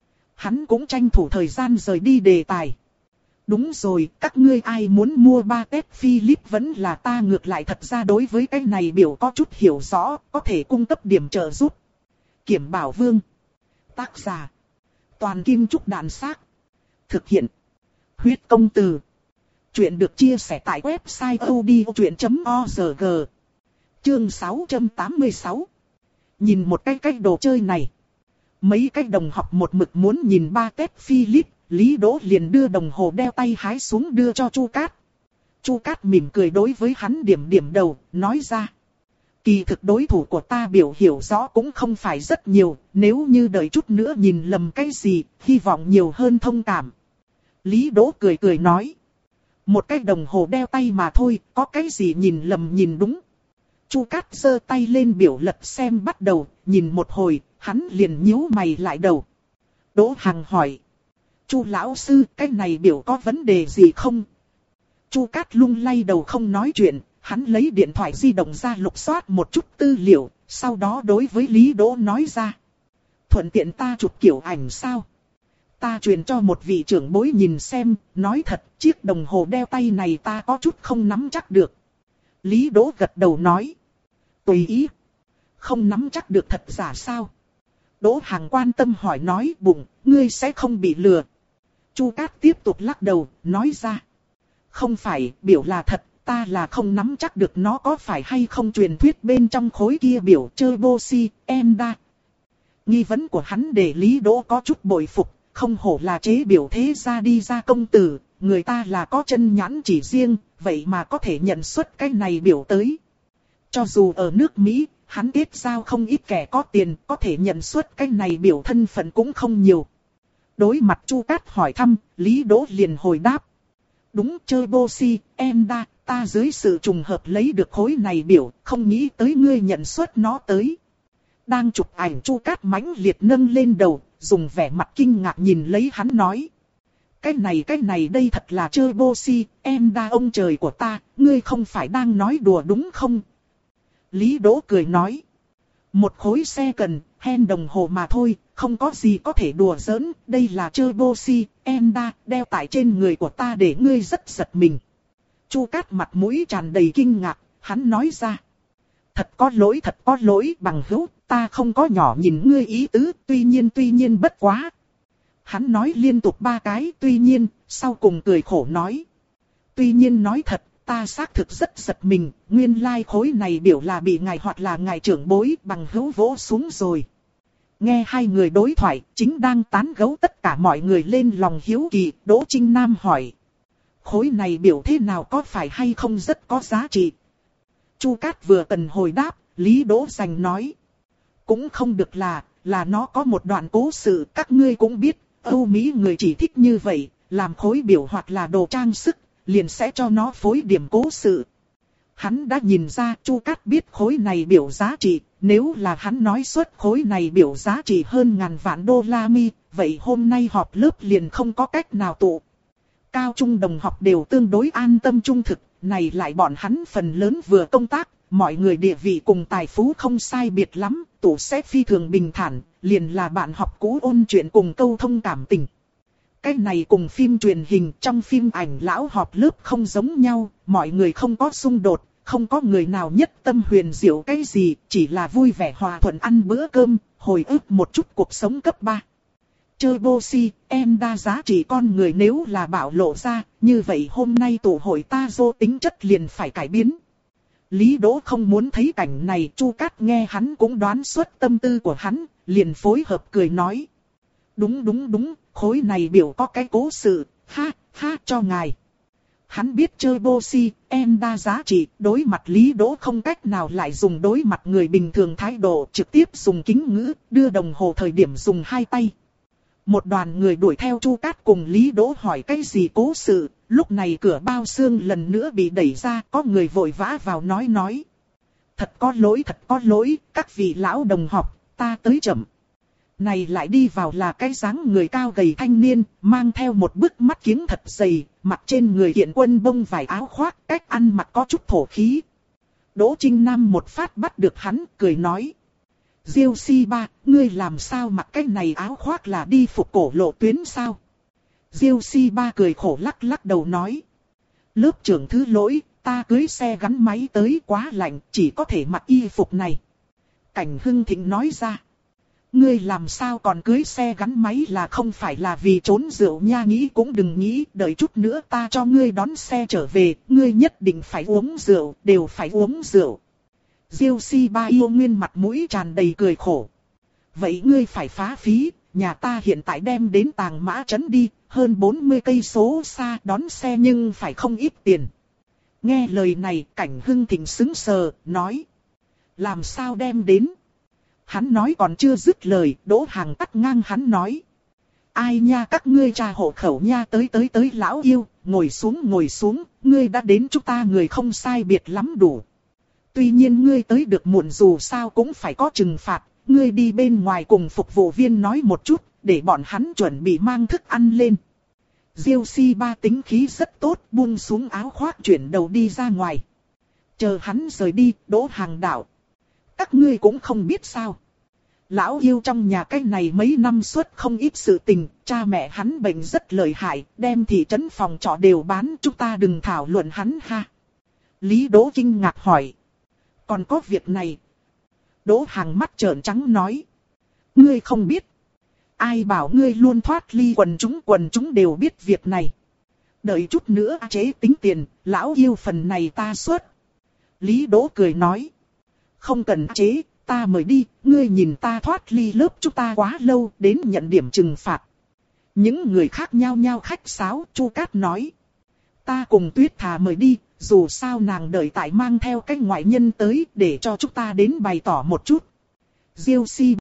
Hắn cũng tranh thủ thời gian rời đi đề tài. Đúng rồi, các ngươi ai muốn mua ba tép Philip vẫn là ta ngược lại thật ra đối với cái này biểu có chút hiểu rõ, có thể cung cấp điểm trợ giúp. Kiểm Bảo Vương. Tác giả. Toàn Kim Trúc Đàn Xác. Thực hiện. Huyết Công Từ. Chuyện được chia sẻ tại website odchuyện chấm org. Chương sáu trăm tám mươi sáu. Nhìn một cái cái đồ chơi này. Mấy cái đồng học một mực muốn nhìn ba tép Philip. Lý Đỗ liền đưa đồng hồ đeo tay hái xuống đưa cho Chu Cát. Chu Cát mỉm cười đối với hắn điểm điểm đầu, nói ra. Kỳ thực đối thủ của ta biểu hiểu rõ cũng không phải rất nhiều, nếu như đợi chút nữa nhìn lầm cái gì, hy vọng nhiều hơn thông cảm. Lý Đỗ cười cười nói. Một cái đồng hồ đeo tay mà thôi, có cái gì nhìn lầm nhìn đúng. Chu Cát giơ tay lên biểu lật xem bắt đầu, nhìn một hồi, hắn liền nhíu mày lại đầu. Đỗ Hằng hỏi. Chu lão sư, cái này biểu có vấn đề gì không? Chu Cát lung lay đầu không nói chuyện, hắn lấy điện thoại di động ra lục soát một chút tư liệu, sau đó đối với Lý Đỗ nói ra. Thuận tiện ta chụp kiểu ảnh sao? Ta truyền cho một vị trưởng bối nhìn xem, nói thật, chiếc đồng hồ đeo tay này ta có chút không nắm chắc được. Lý Đỗ gật đầu nói. Tùy ý. Không nắm chắc được thật giả sao? Đỗ Hằng quan tâm hỏi nói bụng, ngươi sẽ không bị lừa. Chu Cát tiếp tục lắc đầu, nói ra. Không phải, biểu là thật, ta là không nắm chắc được nó có phải hay không truyền thuyết bên trong khối kia biểu chơi Bossy, Enda. Nghi vấn của hắn để Lý Đỗ có chút bội phục, không hổ là chế biểu thế ra đi ra công tử, người ta là có chân nhãn chỉ riêng, vậy mà có thể nhận xuất cái này biểu tới. Cho dù ở nước Mỹ, hắn kết giao không ít kẻ có tiền, có thể nhận xuất cái này biểu thân phận cũng không nhiều. Đối mặt Chu Cát hỏi thăm, Lý Đỗ liền hồi đáp. Đúng chơi Bossy, Enda, ta dưới sự trùng hợp lấy được khối này biểu, không nghĩ tới ngươi nhận xuất nó tới. Đang chụp ảnh Chu Cát mãnh liệt nâng lên đầu, dùng vẻ mặt kinh ngạc nhìn lấy hắn nói. Cái này cái này đây thật là chơi Bossy, Enda ông trời của ta, ngươi không phải đang nói đùa đúng không? Lý Đỗ cười nói. Một khối xe cần, hen đồng hồ mà thôi, không có gì có thể đùa giỡn, đây là chơi Bossy, Enda, đeo tại trên người của ta để ngươi rất giật mình. Chu Cát mặt mũi tràn đầy kinh ngạc, hắn nói ra. Thật có lỗi thật có lỗi bằng hữu, ta không có nhỏ nhìn ngươi ý tứ, tuy nhiên tuy nhiên bất quá. Hắn nói liên tục ba cái tuy nhiên, sau cùng cười khổ nói. Tuy nhiên nói thật, ta xác thực rất giật mình, nguyên lai like khối này biểu là bị ngài hoặc là ngài trưởng bối bằng hữu vỗ xuống rồi. Nghe hai người đối thoại, chính đang tán gẫu tất cả mọi người lên lòng hiếu kỳ, Đỗ Trinh Nam hỏi. Khối này biểu thế nào có phải hay không rất có giá trị? Chu Cát vừa cần hồi đáp, Lý Đỗ Giành nói. Cũng không được là, là nó có một đoạn cố sự, các ngươi cũng biết, Âu Mỹ người chỉ thích như vậy, làm khối biểu hoặc là đồ trang sức, liền sẽ cho nó phối điểm cố sự. Hắn đã nhìn ra Chu Cát biết khối này biểu giá trị, nếu là hắn nói suất khối này biểu giá trị hơn ngàn vạn đô la mi, vậy hôm nay họp lớp liền không có cách nào tụ. Cao trung đồng học đều tương đối an tâm trung thực, này lại bọn hắn phần lớn vừa công tác, mọi người địa vị cùng tài phú không sai biệt lắm, tụ sẽ phi thường bình thản, liền là bạn học cũ ôn chuyện cùng câu thông cảm tình. Cái này cùng phim truyền hình trong phim ảnh lão họp lớp không giống nhau, mọi người không có xung đột, không có người nào nhất tâm huyền diệu cái gì, chỉ là vui vẻ hòa thuận ăn bữa cơm, hồi ức một chút cuộc sống cấp ba. Chơi bô si, em đa giá trị con người nếu là bạo lộ ra, như vậy hôm nay tụ hội ta dô tính chất liền phải cải biến. Lý Đỗ không muốn thấy cảnh này, Chu Cát nghe hắn cũng đoán xuất tâm tư của hắn, liền phối hợp cười nói. Đúng đúng đúng, khối này biểu có cái cố sự, ha, ha cho ngài. Hắn biết chơi bô si, em đa giá trị, đối mặt Lý Đỗ không cách nào lại dùng đối mặt người bình thường thái độ, trực tiếp dùng kính ngữ, đưa đồng hồ thời điểm dùng hai tay. Một đoàn người đuổi theo Chu Cát cùng Lý Đỗ hỏi cái gì cố sự, lúc này cửa bao xương lần nữa bị đẩy ra, có người vội vã vào nói nói. Thật có lỗi, thật có lỗi, các vị lão đồng học, ta tới chậm. Này lại đi vào là cái dáng người cao gầy thanh niên, mang theo một bức mắt kiếng thật dày, mặc trên người hiện quân bông vải áo khoác, cách ăn mặc có chút thổ khí. Đỗ Trinh Nam một phát bắt được hắn, cười nói. Diêu Si Ba, ngươi làm sao mặc cái này áo khoác là đi phục cổ lộ tuyến sao? Diêu Si Ba cười khổ lắc lắc đầu nói. Lớp trưởng thứ lỗi, ta cưới xe gắn máy tới quá lạnh, chỉ có thể mặc y phục này. Cảnh Hưng Thịnh nói ra. Ngươi làm sao còn cưới xe gắn máy là không phải là vì trốn rượu nha, nghĩ cũng đừng nghĩ, đợi chút nữa ta cho ngươi đón xe trở về, ngươi nhất định phải uống rượu, đều phải uống rượu. Diêu Si Ba yêu nguyên mặt mũi tràn đầy cười khổ. Vậy ngươi phải phá phí, nhà ta hiện tại đem đến Tàng Mã Trấn đi, hơn bốn mươi cây số xa, đón xe nhưng phải không ít tiền. Nghe lời này, Cảnh Hưng Thịnh sững sờ, nói. Làm sao đem đến? Hắn nói còn chưa dứt lời, Đỗ Hàng cắt ngang hắn nói. Ai nha, các ngươi tra hộ khẩu nha, tới tới tới lão yêu, ngồi xuống ngồi xuống, ngươi đã đến chúng ta người không sai biệt lắm đủ. Tuy nhiên ngươi tới được muộn dù sao cũng phải có trừng phạt, ngươi đi bên ngoài cùng phục vụ viên nói một chút, để bọn hắn chuẩn bị mang thức ăn lên. Diêu Si Ba tính khí rất tốt, buông xuống áo khoác chuyển đầu đi ra ngoài. Chờ hắn rời đi, Đỗ Hàng đạo. Các ngươi cũng không biết sao. Lão yêu trong nhà cái này mấy năm suốt không ít sự tình, cha mẹ hắn bệnh rất lợi hại, đem thị trấn phòng trọ đều bán, chúng ta đừng thảo luận hắn ha. Lý Đỗ kinh ngạc hỏi. Còn có việc này. Đỗ Hàng mắt trợn trắng nói. Ngươi không biết. Ai bảo ngươi luôn thoát ly quần chúng, quần chúng đều biết việc này. Đợi chút nữa chế tính tiền, lão yêu phần này ta xuất. Lý Đỗ cười nói. Không cần chế, ta mời đi, ngươi nhìn ta thoát ly lớp chúng ta quá lâu, đến nhận điểm trừng phạt. Những người khác nhao nhao khách sáo, Chu Cát nói. Ta cùng Tuyết Thà mời đi, dù sao nàng đợi tại mang theo cái ngoại nhân tới, để cho chúng ta đến bày tỏ một chút. Diêu Si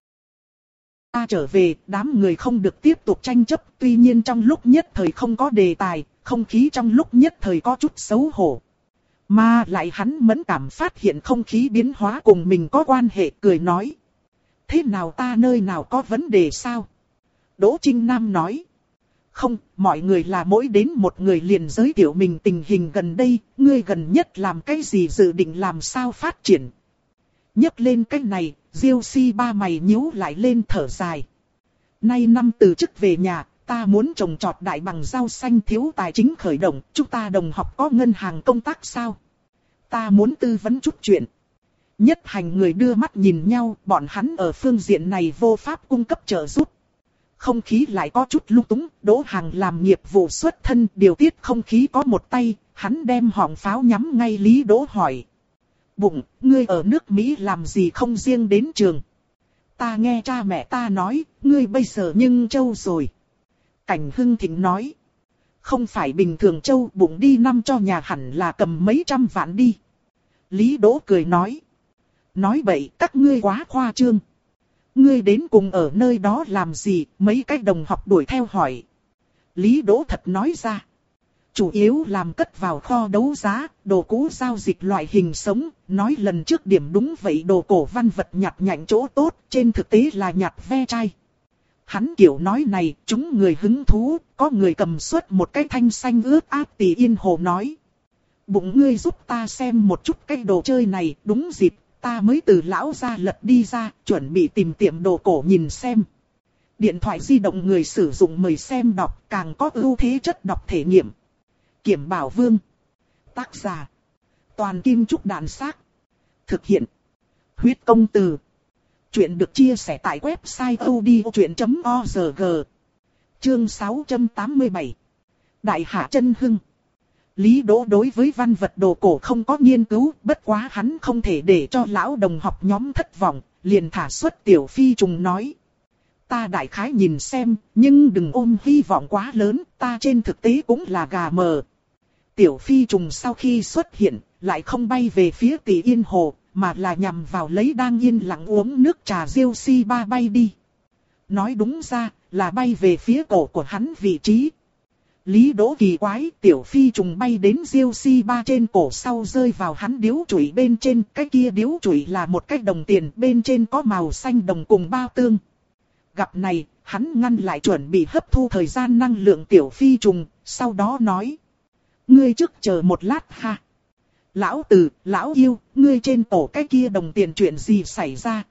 Ba trở về, đám người không được tiếp tục tranh chấp, tuy nhiên trong lúc nhất thời không có đề tài, không khí trong lúc nhất thời có chút xấu hổ. Mà lại hắn mẫn cảm phát hiện không khí biến hóa cùng mình có quan hệ, cười nói. Thế nào ta nơi nào có vấn đề sao? Đỗ Trinh Nam nói. Không, mọi người là mỗi đến một người liền giới thiệu mình tình hình gần đây, ngươi gần nhất làm cái gì, dự định làm sao phát triển. Nhấc lên cái này, Diêu Si Ba mày nhíu lại lên thở dài. Nay năm từ chức về nhà, ta muốn trồng trọt đại bằng rau xanh, thiếu tài chính khởi động, chúng ta đồng học có ngân hàng công tác sao? Ta muốn tư vấn chút chuyện. Nhất hành người đưa mắt nhìn nhau, bọn hắn ở phương diện này vô pháp cung cấp trợ giúp. Không khí lại có chút lung túng, Đỗ Hàng làm nghiệp vụ xuất thân, điều tiết không khí có một tay, hắn đem họng pháo nhắm ngay Lý Đỗ hỏi. Bụng, ngươi ở nước Mỹ làm gì không riêng đến trường? Ta nghe cha mẹ ta nói, ngươi bây giờ nhưng trâu rồi. Cảnh Hưng Thịnh nói. Không phải bình thường trâu, bụng đi năm cho nhà hẳn là cầm mấy trăm vạn đi. Lý Đỗ cười nói. Nói bậy, các ngươi quá khoa trương. Ngươi đến cùng ở nơi đó làm gì? Mấy cái đồng học đuổi theo hỏi. Lý Đỗ thật nói ra. Chủ yếu làm cất vào kho đấu giá, đồ cũ giao dịch loại hình sống, nói lần trước điểm đúng vậy, đồ cổ văn vật nhặt nhạnh chỗ tốt, trên thực tế là nhặt ve chai. Hắn kiểu nói này, chúng người hứng thú, có người cầm suốt một cái thanh xanh ướt át Tỷ Yên Hồ nói. Bụng ngươi giúp ta xem một chút cái đồ chơi này, đúng dịp, ta mới từ lão gia lật đi ra, chuẩn bị tìm tiệm đồ cổ nhìn xem. Điện thoại di động người sử dụng mời xem đọc, càng có ưu thế chất đọc thể nghiệm. Kiểm Bảo Vương. Tác giả. Toàn Kim Trúc Đàn Xác. Thực hiện. Huyết Công Từ. Chuyện được chia sẻ tại website odchuyện chấm org. Chương sáu trăm tám mươi bảy. Đại Hạ Chân Hưng. Lý Đỗ đối với văn vật đồ cổ không có nghiên cứu, bất quá hắn không thể để cho lão đồng học nhóm thất vọng, liền thả xuất Tiểu Phi Trùng nói. Ta đại khái nhìn xem, nhưng đừng ôm hy vọng quá lớn, ta trên thực tế cũng là gà mờ. Tiểu Phi Trùng sau khi xuất hiện, lại không bay về phía Tỷ Yên Hồ, mà là nhằm vào lấy đang yên lặng uống nước trà Diêu Si Ba bay đi. Nói đúng ra, là bay về phía cổ của hắn vị trí. Lý Đỗ kỳ quái, Tiểu Phi Trùng bay đến Diêu Si Ba trên cổ sau rơi vào hắn điếu chùy bên trên, cái kia điếu chùy là một cái đồng tiền, bên trên có màu xanh đồng cùng bao tương. Gặp này, hắn ngăn lại chuẩn bị hấp thu thời gian năng lượng Tiểu Phi Trùng, sau đó nói. Ngươi trước chờ một lát ha. Lão Tử, lão yêu, ngươi trên cổ cái kia đồng tiền chuyện gì xảy ra?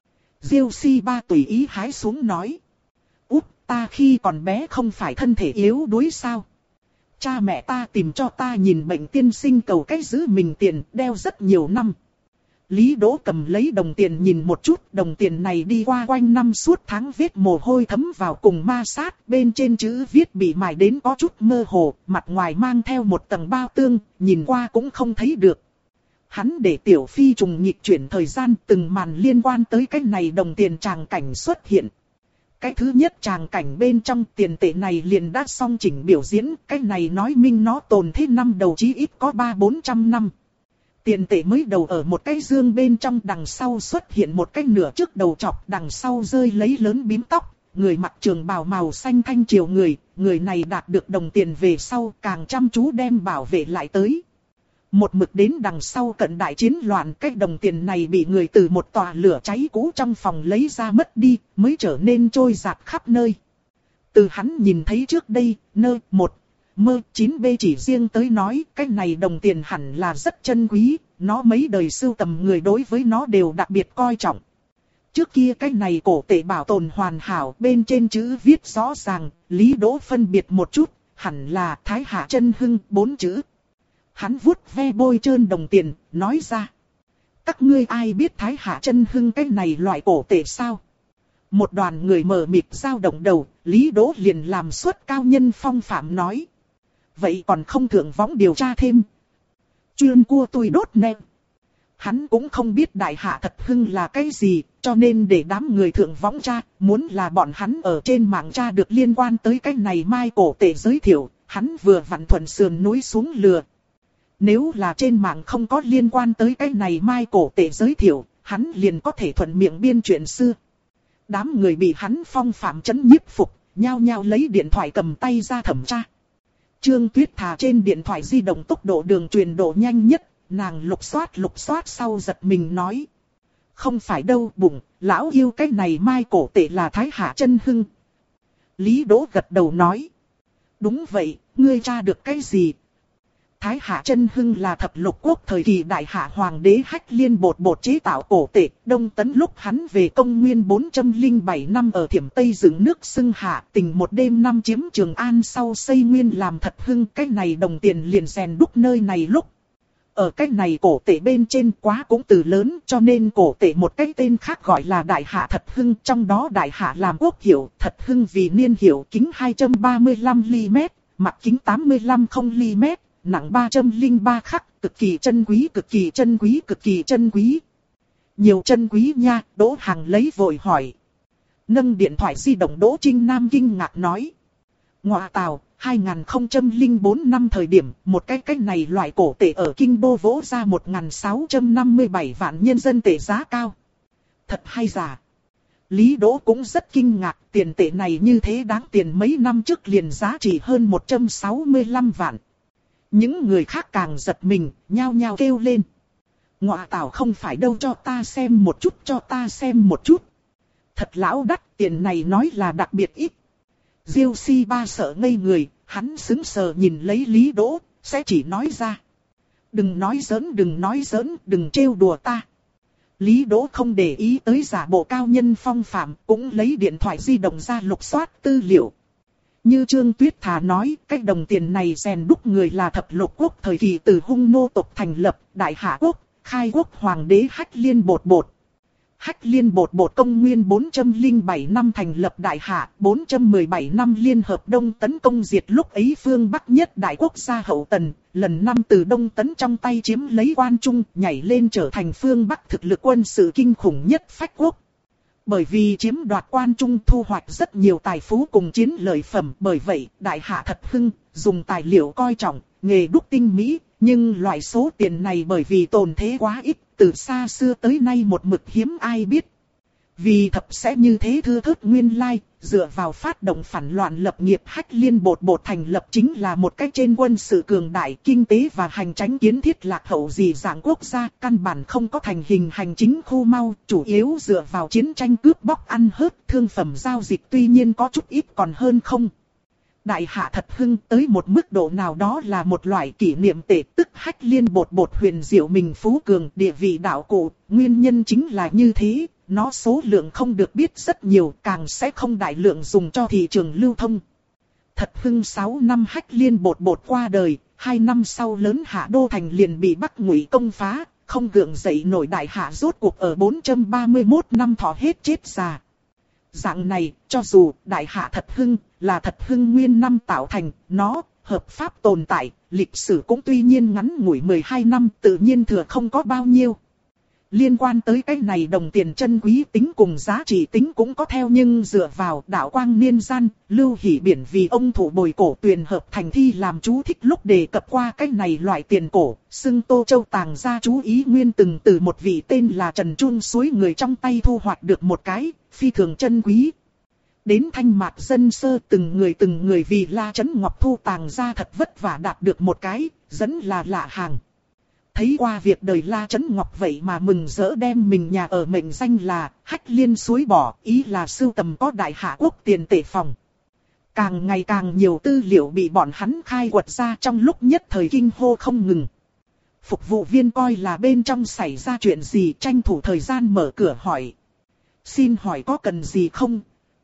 Diêu Si Ba tùy ý hái xuống nói. Út, ta khi còn bé không phải thân thể yếu đuối sao? Cha mẹ ta tìm cho ta nhìn bệnh tiên sinh cầu cách giữ mình tiền, đeo rất nhiều năm. Lý Đỗ cầm lấy đồng tiền nhìn một chút, đồng tiền này đi qua quanh năm suốt tháng vết mồ hôi thấm vào cùng ma sát, bên trên chữ viết bị mài đến có chút mơ hồ, mặt ngoài mang theo một tầng bao tương, nhìn qua cũng không thấy được. Hắn để Tiểu Phi Trùng nhịp chuyển thời gian, từng màn liên quan tới cái này đồng tiền tràng cảnh xuất hiện. Cái thứ nhất tràng cảnh bên trong tiền tệ này liền đã xong chỉnh biểu diễn, cái này nói minh nó tồn thế năm đầu chí ít có ba bốn trăm năm. Tiền tệ mới đầu ở một cái dương bên trong, đằng sau xuất hiện một cái nửa trước đầu chọc, đằng sau rơi lấy lớn bím tóc, người mặc trường bào màu xanh thanh triều người, người này đạt được đồng tiền về sau càng chăm chú đem bảo vệ lại tới. Một mực đến đằng sau cận đại chiến loạn, cái đồng tiền này bị người từ một tòa lửa cháy cũ trong phòng lấy ra mất đi, mới trở nên trôi dạt khắp nơi. Từ hắn nhìn thấy trước đây, nơi một mơ chín B chỉ riêng tới nói, cái này đồng tiền hẳn là rất chân quý, nó mấy đời sưu tầm người đối với nó đều đặc biệt coi trọng. Trước kia cái này cổ tệ bảo tồn hoàn hảo, bên trên chữ viết rõ ràng, Lý Đỗ phân biệt một chút, hẳn là Thái Hạ Chân Hưng bốn chữ. Hắn vuốt ve bôi trơn đồng tiền, nói ra. Các ngươi ai biết Thái Hạ Chân Hưng cái này loại cổ tệ sao? Một đoàn người mờ mịt dao động đầu, Lý Đỗ liền làm suất cao nhân phong phạm nói. Vậy còn không thượng võng điều tra thêm. Chuyên cua tôi đốt nè. Hắn cũng không biết Đại Hạ Thật Hưng là cái gì, cho nên để đám người thượng võng tra, muốn là bọn hắn ở trên mạng tra được liên quan tới cái này mai cổ tệ giới thiệu, hắn vừa vặn thuận sườn núi xuống lừa. Nếu là trên mạng không có liên quan tới cái này mai cổ tệ giới thiệu, hắn liền có thể thuận miệng biên chuyện xưa. Đám người bị hắn phong phạm chấn nhiếp phục, nhao nhao lấy điện thoại cầm tay ra thẩm tra. Trương Tuyết thả trên điện thoại di động tốc độ đường truyền độ nhanh nhất, nàng lục soát lục soát sau giật mình nói. Không phải đâu bụng, lão yêu cái này mai cổ tệ là Thái Hạ Chân Hưng. Lý Đỗ gật đầu nói. Đúng vậy, ngươi tra được cái gì? Thái Hạ Chân Hưng là thập lục quốc thời kỳ Đại Hạ Hoàng đế Hách Liên bột bột chế tạo cổ tệ, Đông Tấn lúc hắn về công nguyên bốn trăm lẻ bảy năm ở Thiểm Tây dựng nước xưng hạ, tình một đêm năm chiếm Trường An sau xây nguyên làm thật hưng, cái này đồng tiền liền rèn đúc nơi này lúc. Ở cái này cổ tệ bên trên quá cũng từ lớn, cho nên cổ tệ một cái tên khác gọi là Đại Hạ Thật Hưng, trong đó Đại Hạ làm quốc hiệu, Thật Hưng vì niên hiệu kính hai trăm ba mươi lăm mi-li-mét, mặt kính tám mươi lăm không-mi-li-mét. Nặng ba trăm lẻ ba khắc, cực kỳ chân quý, cực kỳ chân quý, cực kỳ chân quý. Nhiều chân quý nha, Đỗ Hằng lấy vội hỏi. Nâng điện thoại di động Đỗ Trinh Nam kinh ngạc nói. Ngoại tào, hai không không bốn năm thời điểm, một cái cái này loại cổ tệ ở Kinh Đô vỗ ra một nghìn sáu trăm năm mươi bảy vạn nhân dân tệ giá cao. Thật hay giả? Lý Đỗ cũng rất kinh ngạc, tiền tệ này như thế đáng tiền mấy năm trước liền giá trị hơn một trăm sáu mươi lăm vạn. Những người khác càng giật mình, nhao nhao kêu lên. Ngọa tảo không phải đâu, cho ta xem một chút, cho ta xem một chút. Thật lão đắt, tiền này nói là đặc biệt ít. Diêu Si Ba sợ ngây người, hắn sững sờ nhìn lấy Lý Đỗ, sẽ chỉ nói ra. Đừng nói giỡn, đừng nói giỡn, đừng trêu đùa ta. Lý Đỗ không để ý tới giả bộ cao nhân phong phạm, cũng lấy điện thoại di động ra lục soát tư liệu. Như Trương Tuyết Thà nói, cái đồng tiền này rèn đúc người là thập lục quốc thời kỳ từ Hung nô tộc thành lập, Đại Hạ quốc, khai quốc hoàng đế Hách Liên Bột Bột. Hách Liên Bột Bột công nguyên bốn trăm lẻ bảy năm thành lập Đại Hạ, bốn trăm mười bảy năm liên hợp Đông tấn công diệt lúc ấy phương Bắc nhất đại quốc gia Hậu Tần, lần năm từ Đông tấn trong tay chiếm lấy Quan Trung, nhảy lên trở thành phương Bắc thực lực quân sự kinh khủng nhất phách quốc. Bởi vì chiếm đoạt Quan Trung thu hoạch rất nhiều tài phú cùng chiến lợi phẩm, bởi vậy Đại Hạ thật hưng, dùng tài liệu coi trọng, nghề đúc tinh mỹ, nhưng loại số tiền này bởi vì tồn thế quá ít, từ xa xưa tới nay một mực hiếm ai biết. Vì thập sẽ như thế thưa thớt nguyên lai, dựa vào phát động phản loạn lập nghiệp Hách Liên Bột Bột thành lập chính là một cách trên quân sự cường đại, kinh tế và hành tránh kiến thiết lạc hậu gì dạng quốc gia, căn bản không có thành hình hành chính khu mau, chủ yếu dựa vào chiến tranh cướp bóc ăn hớt, thương phẩm giao dịch tuy nhiên có chút ít còn hơn không. Đại Hạ thật hưng tới một mức độ nào đó là một loại kỷ niệm tệ, tức Hách Liên Bột Bột huyền diệu mình phú cường, địa vị đạo cụ, nguyên nhân chính là như thế, nó số lượng không được biết rất nhiều, càng sẽ không đại lượng dùng cho thị trường lưu thông. Thật hưng sáu năm Hách Liên Bột Bột qua đời, hai năm sau lớn Hạ đô thành liền bị Bắc Ngụy công phá, không gượng dậy nổi. Đại Hạ rốt cuộc ở bốn trăm ba mươi mốt năm thọ hết chết già. Dạng này, cho dù Đại Hạ thật hưng là thật hưng nguyên năm tạo thành, nó hợp pháp tồn tại, lịch sử cũng tuy nhiên ngắn ngủi mười hai năm, tự nhiên thừa không có bao nhiêu. Liên quan tới cái này đồng tiền chân quý tính cùng giá trị tính cũng có theo, nhưng dựa vào đạo quang niên gian, Lưu Hỷ Biển vì ông thủ bồi cổ tuyền hợp thành thi làm chú thích lúc đề cập qua cái này loại tiền cổ, xưng Tô Châu tàng ra chú ý nguyên từng từ một vị tên là Trần Trung suối người trong tay thu hoạch được một cái, phi thường chân quý. Đến Thanh Mạc dân sơ từng người từng người vì La Trấn Ngọc thu tàng ra thật vất vả đạt được một cái, dẫn là lạ hàng. Thấy qua việc đời La Trấn Ngọc vậy mà mừng rỡ đem mình nhà ở mệnh danh là Hách Liên suối bỏ, ý là sưu tầm có Đại Hạ quốc tiền tệ phòng. Càng ngày càng nhiều tư liệu bị bọn hắn khai quật ra, trong lúc nhất thời kinh hô không ngừng. Phục vụ viên coi là bên trong xảy ra chuyện gì, tranh thủ thời gian mở cửa hỏi. Xin hỏi có cần gì không?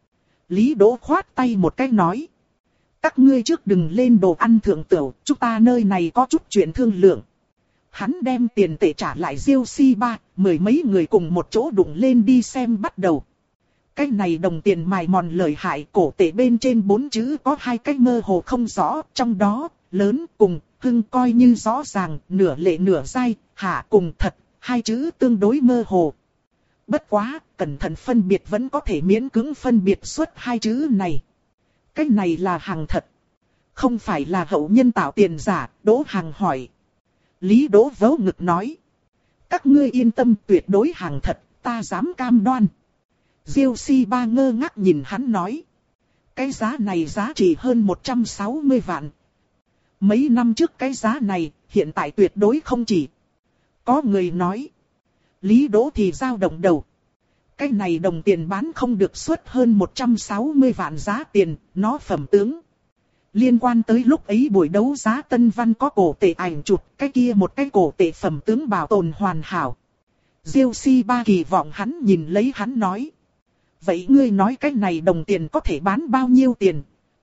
Lý Đỗ khoát tay một cái nói. Các ngươi trước đừng lên đồ ăn thượng tửu, chúng ta nơi này có chút chuyện thương lượng. Hắn đem tiền tệ trả lại Diêu Si Ba, mười mấy người cùng một chỗ đụng lên đi xem bắt đầu. Cái này đồng tiền mài mòn lợi hại, cổ tệ bên trên bốn chữ có hai cái mơ hồ không rõ, trong đó, lớn cùng, hưng coi như rõ ràng, nửa lệ nửa dai, hạ cùng thật, hai chữ tương đối mơ hồ. Bất quá, cẩn thận phân biệt vẫn có thể miễn cưỡng phân biệt xuất hai chữ này. Cái này là hàng thật, không phải là hậu nhân tạo tiền giả. Đỗ Hàng hỏi. Lý Đỗ vỗ ngực nói. Các ngươi yên tâm, tuyệt đối hàng thật, ta dám cam đoan. Diêu Si Ba ngơ ngác nhìn hắn nói. Cái giá này giá trị hơn một trăm sáu mươi vạn. Mấy năm trước cái giá này, hiện tại tuyệt đối không chỉ. Có người nói. Lý Đỗ thì dao động đầu. Cái này đồng tiền bán không được suất hơn một trăm sáu mươi vạn giá tiền, nó phẩm tướng. Liên quan tới lúc ấy buổi đấu giá Tân Văn có cổ tệ ảnh chụp, cái kia một cái cổ tệ phẩm tướng bảo tồn hoàn hảo. Diêu Si Ba kỳ vọng hắn nhìn lấy hắn nói. Vậy ngươi nói cái này đồng tiền có thể bán bao nhiêu tiền?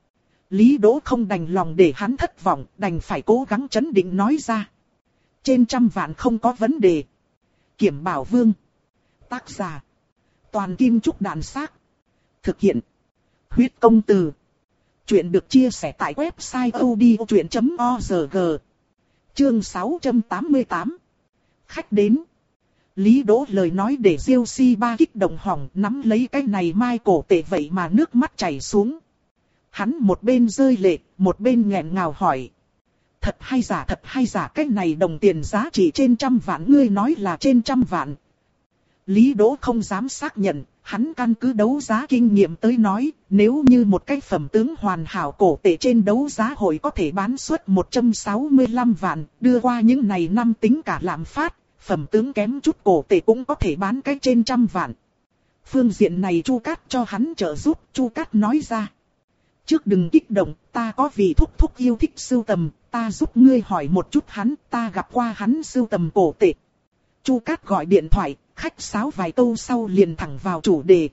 Lý Đỗ không đành lòng để hắn thất vọng, đành phải cố gắng trấn định nói ra. Trên trăm vạn không có vấn đề. Kiểm Bảo Vương. Tác giả. Toàn Kim Trúc Đàn Xác. Thực hiện. Huyết Công Từ. Chuyện được chia sẻ tại website odchuyện chấm org. Chương sáu trăm tám mươi tám. Khách đến. Lý Đỗ lời nói để Diêu Si Ba kích động hỏng, nắm lấy cái này mai cổ tệ vậy mà nước mắt chảy xuống. Hắn một bên rơi lệ, một bên nghẹn ngào hỏi. Thật hay giả, thật hay giả, cái này đồng tiền giá trị trên trăm vạn, ngươi nói là trên trăm vạn. Lý Đỗ không dám xác nhận, hắn căn cứ đấu giá kinh nghiệm tới nói, nếu như một cái phẩm tướng hoàn hảo cổ tệ trên đấu giá hội có thể bán suất một trăm sáu mươi lăm vạn, đưa qua những này năm tính cả lạm phát, phẩm tướng kém chút cổ tệ cũng có thể bán cái trên trăm vạn. Phương diện này Chu Cát cho hắn trợ giúp, Chu Cát nói ra. Trước đừng kích động, ta có vị thúc thúc yêu thích sưu tầm, ta giúp ngươi hỏi một chút hắn, ta gặp qua hắn sưu tầm cổ tệ. Chu Cát gọi điện thoại, khách sáo vài câu sau liền thẳng vào chủ đề.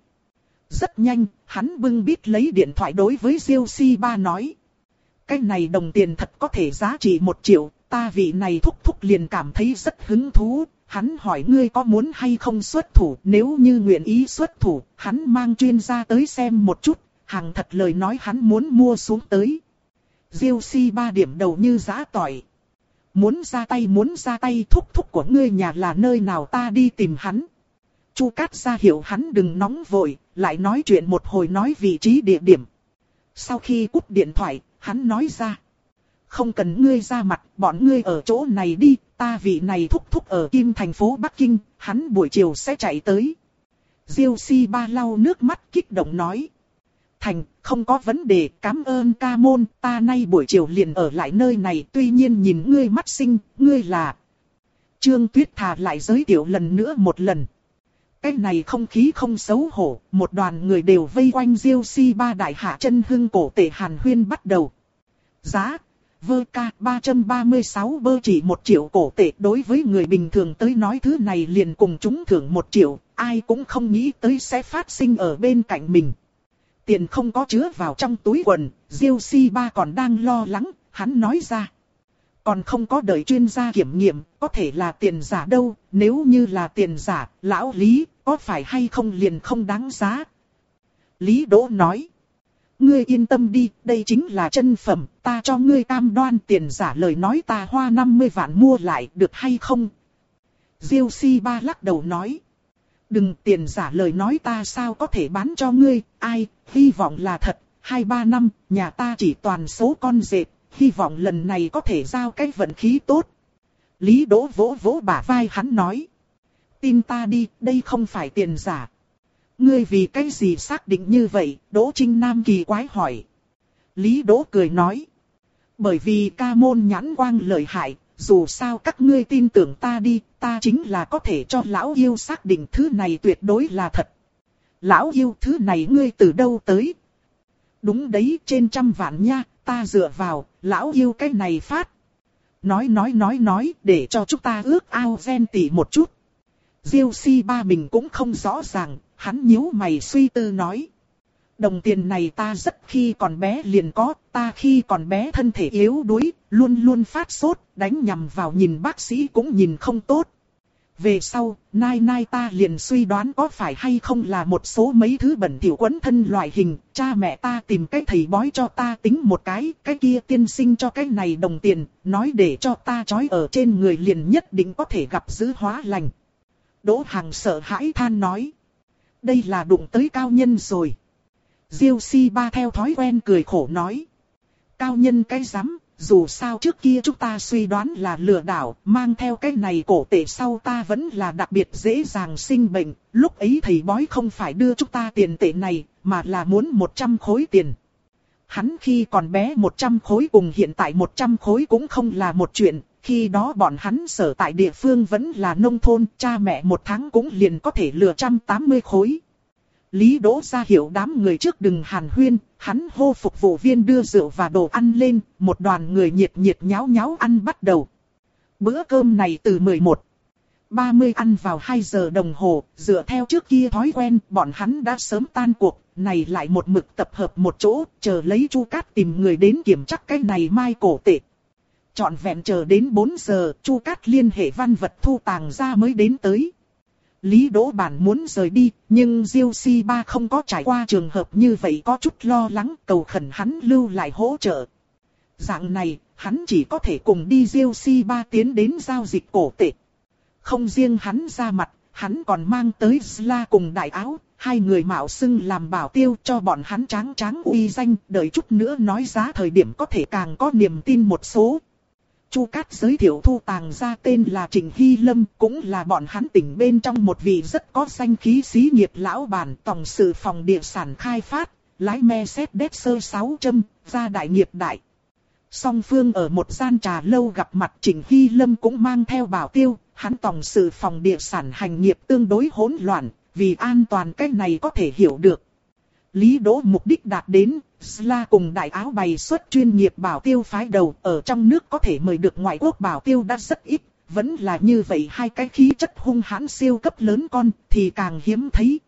Rất nhanh, hắn bưng bít lấy điện thoại đối với Diêu Si Ba nói. Cái này đồng tiền thật có thể giá trị một triệu, ta vị này thúc thúc liền cảm thấy rất hứng thú. Hắn hỏi ngươi có muốn hay không xuất thủ, nếu như nguyện ý xuất thủ, hắn mang chuyên gia tới xem một chút, hàng thật lời nói hắn muốn mua xuống tới. Diêu Si Ba điểm đầu như giã tỏi. Muốn ra tay muốn ra tay, thúc thúc của ngươi nhà là nơi nào ta đi tìm hắn. Chu Cát ra hiệu hắn đừng nóng vội, lại nói chuyện một hồi nói vị trí địa điểm. Sau khi cúp điện thoại, hắn nói ra. Không cần ngươi ra mặt, bọn ngươi ở chỗ này đi, ta vị này thúc thúc ở Kim thành phố Bắc Kinh, hắn buổi chiều sẽ chạy tới. Diêu Si Ba lau nước mắt kích động nói. Thành, không có vấn đề, cảm ơn ca môn, ta nay buổi chiều liền ở lại nơi này, tuy nhiên nhìn ngươi mắt xinh, ngươi là... Trương Tuyết Thà lại giới thiệu lần nữa một lần. Cái này không khí không xấu hổ, một đoàn người đều vây quanh Diêu Si Ba đại hạ chân hưng cổ tệ hàn huyên bắt đầu. Giá, vơ ca ba trăm ba mươi sáu bơ chỉ một triệu cổ tệ, đối với người bình thường tới nói thứ này liền cùng chúng thưởng một triệu, ai cũng không nghĩ tới sẽ phát sinh ở bên cạnh mình. Tiền không có chứa vào trong túi quần, Diêu Si Ba còn đang lo lắng, hắn nói ra. Còn không có đợi chuyên gia kiểm nghiệm, có thể là tiền giả đâu, nếu như là tiền giả, lão Lý, có phải hay không liền không đáng giá. Lý Đỗ nói. Ngươi yên tâm đi, đây chính là chân phẩm, ta cho ngươi cam đoan tiền giả lời nói ta hoa năm mươi vạn mua lại, được hay không? Diêu Si Ba lắc đầu nói. Đừng, tiền giả lời nói ta sao có thể bán cho ngươi, ai, hy vọng là thật, hai ba năm, nhà ta chỉ toàn số con dệt, hy vọng lần này có thể giao cái vận khí tốt. Lý Đỗ vỗ vỗ bả vai hắn nói. Tin ta đi, đây không phải tiền giả. Ngươi vì cái gì xác định như vậy, Đỗ Trinh Nam kỳ quái hỏi. Lý Đỗ cười nói. Bởi vì ca môn nhãn quang lợi hại, dù sao các ngươi tin tưởng ta đi, ta chính là có thể cho lão yêu xác định thứ này tuyệt đối là thật. Lão yêu, thứ này ngươi từ đâu tới? Đúng đấy, trên trăm vạn nha, ta dựa vào, lão yêu cái này phát. Nói nói nói nói, để cho chúng ta ước ao ven tỉ một chút. Diêu Si Ba mình cũng không rõ ràng, hắn nhíu mày suy tư nói. Đồng tiền này ta rất khi còn bé liền có, ta khi còn bé thân thể yếu đuối, luôn luôn phát sốt, đánh nhầm vào nhìn bác sĩ cũng nhìn không tốt. Về sau, nai nai ta liền suy đoán có phải hay không là một số mấy thứ bẩn thỉu quấn thân loại hình, cha mẹ ta tìm cái thầy bói cho ta tính một cái, cái kia tiên sinh cho cái này đồng tiền, nói để cho ta trói ở trên người liền nhất định có thể gặp dữ hóa lành. Đỗ Hằng sợ hãi than nói. Đây là đụng tới cao nhân rồi. Diêu Si Ba theo thói quen cười khổ nói. Cao nhân cái rắm, dù sao trước kia chúng ta suy đoán là lừa đảo, mang theo cái này cổ tệ sau ta vẫn là đặc biệt dễ dàng sinh bệnh. Lúc ấy thầy bói không phải đưa chúng ta tiền tệ này, mà là muốn một trăm khối tiền. Hắn khi còn bé một trăm khối cùng hiện tại một trăm khối cũng không là một chuyện. Khi đó bọn hắn sở tại địa phương vẫn là nông thôn, cha mẹ một tháng cũng liền có thể lừa một trăm tám mươi khối. Lý Đỗ ra hiệu đám người trước đừng hàn huyên, hắn hô phục vụ viên đưa rượu và đồ ăn lên, một đoàn người nhiệt nhiệt nháo nháo ăn bắt đầu. Bữa cơm này từ mười một giờ ba mươi ăn vào hai giờ đồng hồ, dựa theo trước kia thói quen, bọn hắn đã sớm tan cuộc, này lại một mực tập hợp một chỗ, chờ lấy Chu Cát tìm người đến kiểm chắc cái này mai cổ tệ. Trọn vẹn chờ đến bốn giờ, Chu Cát liên hệ văn vật thu tàng ra mới đến tới. Lý Đỗ bản muốn rời đi, nhưng Diêu Si Ba không có trải qua trường hợp như vậy có chút lo lắng, cầu khẩn hắn lưu lại hỗ trợ. Dạng này, hắn chỉ có thể cùng đi Diêu Si Ba tiến đến giao dịch cổ tệ. Không riêng hắn ra mặt, hắn còn mang tới Sla cùng đại áo, hai người mạo xưng làm bảo tiêu cho bọn hắn tráng tráng uy danh, đợi chút nữa nói giá thời điểm có thể càng có niềm tin một số. Chu Cát giới thiệu thu tàng ra tên là Trịnh Hy Lâm, cũng là bọn hắn tỉnh bên trong một vị rất có danh khí xí nghiệp lão bản, tổng sự phòng địa sản khai phát, lái Mercedes sáu trăm, gia đại nghiệp đại. Song phương ở một gian trà lâu gặp mặt, Trịnh Hy Lâm cũng mang theo bảo tiêu, hắn tổng sự phòng địa sản hành nghiệp tương đối hỗn loạn, vì an toàn cái này có thể hiểu được. Lý Đỗ mục đích đạt đến, Sla cùng đại áo bày xuất chuyên nghiệp bảo tiêu phái đầu, ở trong nước có thể mời được ngoại quốc bảo tiêu đã rất ít, vẫn là như vậy hai cái khí chất hung hãn siêu cấp lớn con thì càng hiếm thấy.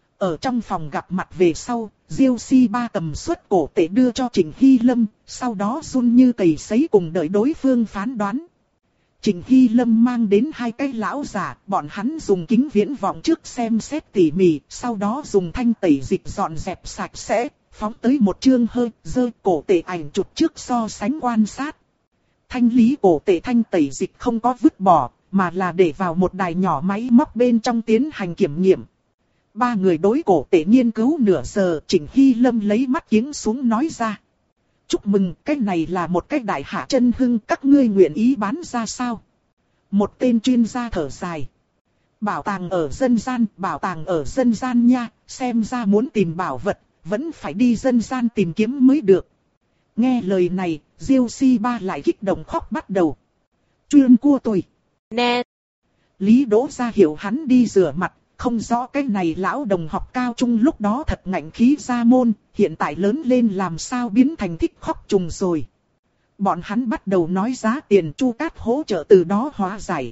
Ở trong phòng gặp mặt về sau, Diêu Si Ba cầm suất cổ tệ đưa cho Trịnh Hy Lâm, sau đó run như cầy sấy cùng đợi đối phương phán đoán. Trịnh Hy Lâm mang đến hai cái lão giả, bọn hắn dùng kính viễn vọng trước xem xét tỉ mỉ, sau đó dùng thanh tẩy dịch dọn dẹp sạch sẽ, phóng tới một chương hơi dơ cổ tệ ảnh chụp trước so sánh quan sát. Thanh lý cổ tệ thanh tẩy dịch không có vứt bỏ, mà là để vào một đài nhỏ máy móc bên trong tiến hành kiểm nghiệm. Ba người đối cổ tệ nghiên cứu nửa giờ, Trịnh Hy Lâm lấy mắt kiếng xuống nói ra. Chúc mừng, cái này là một cái đại hạ chân hưng, các ngươi nguyện ý bán ra sao? Một tên chuyên gia thở dài. Bảo tàng ở dân gian, bảo tàng ở dân gian nha, xem ra muốn tìm bảo vật, vẫn phải đi dân gian tìm kiếm mới được. Nghe lời này, Diêu Si Ba lại kích động khóc bắt đầu. Chuyên cua tôi. Nè. Lý Đỗ ra hiệu hắn đi rửa mặt, không rõ cái này lão đồng học cao trung lúc đó thật ngạnh khí ra môn, hiện tại lớn lên làm sao biến thành thích khóc trùng rồi. Bọn hắn bắt đầu nói giá tiền, Chu Cát hỗ trợ từ đó hóa giải.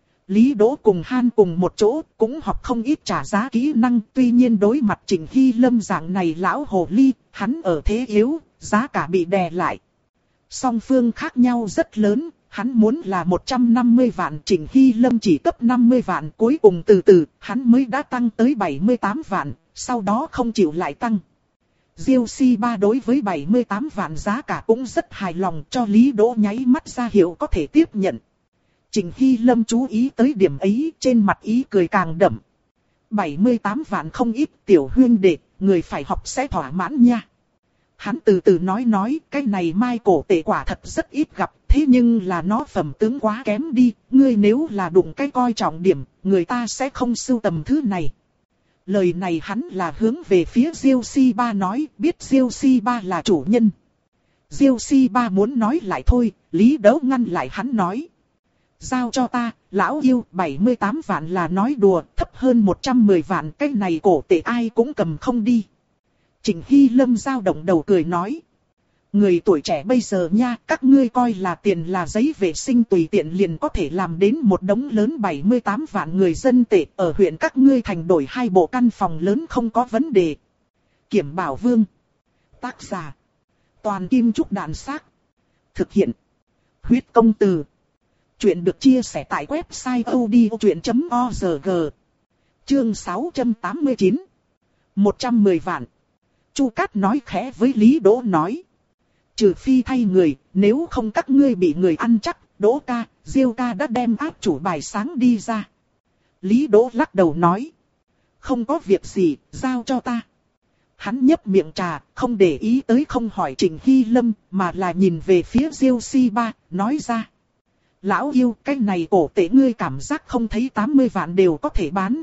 Lý Đỗ cùng Han cùng một chỗ, cũng học không ít trả giá kỹ năng, tuy nhiên đối mặt Trịnh Hy Lâm dạng này lão hồ ly, hắn ở thế yếu, giá cả bị đè lại. Song phương khác nhau rất lớn, hắn muốn là một trăm năm mươi vạn, Trịnh Hy Lâm chỉ cấp năm mươi vạn, cuối cùng từ từ, hắn mới đã tăng tới bảy mươi tám vạn, sau đó không chịu lại tăng. Diêu Si Ba đối với bảy mươi tám vạn giá cả cũng rất hài lòng, cho Lý Đỗ nháy mắt ra hiệu có thể tiếp nhận. Trịnh Hy Lâm chú ý tới điểm ấy, trên mặt ý cười càng đậm. bảy mươi tám vạn không ít, tiểu huyên đệ, người phải học sẽ thỏa mãn nha. Hắn từ từ nói nói, cái này mai cổ tệ quả thật rất ít gặp, thế nhưng là nó phẩm tướng quá kém đi, ngươi nếu là đụng cái coi trọng điểm, người ta sẽ không sưu tầm thứ này. Lời này hắn là hướng về phía Diêu Si Ba nói, biết Diêu Si Ba là chủ nhân. Diêu Si Ba muốn nói lại thôi, Lý Đỗ ngăn lại hắn nói. Giao cho ta, lão yêu, bảy mươi tám vạn là nói đùa, thấp hơn một trăm mười vạn, cái này cổ tệ ai cũng cầm không đi. Trịnh Hy Lâm dao động đầu cười nói. Người tuổi trẻ bây giờ nha, các ngươi coi là tiền là giấy vệ sinh tùy tiện liền có thể làm đến một đống lớn bảy mươi tám vạn người dân tệ, ở huyện các ngươi thành đổi hai bộ căn phòng lớn không có vấn đề. Kiểm Bảo Vương. Tác giả. Toàn Kim Trúc Đàn Xác. Thực hiện. Huyết Công Từ. Chuyện được chia sẻ tại website odchuyện chấm org. Chương sáu trăm tám mươi chín. một trăm mười vạn. Chu Cát nói khẽ với Lý Đỗ nói. Trừ phi thay người, nếu không các ngươi bị người ăn chắc, Đỗ ca, Diêu ca đã đem áp chủ bài sáng đi ra. Lý Đỗ lắc đầu nói. Không có việc gì, giao cho ta. Hắn nhấp miệng trà, không để ý tới không hỏi Trịnh Hy Lâm, mà là nhìn về phía Diêu Si Ba, nói ra. Lão yêu, cái này cổ tệ ngươi cảm giác không thấy tám mươi vạn đều có thể bán.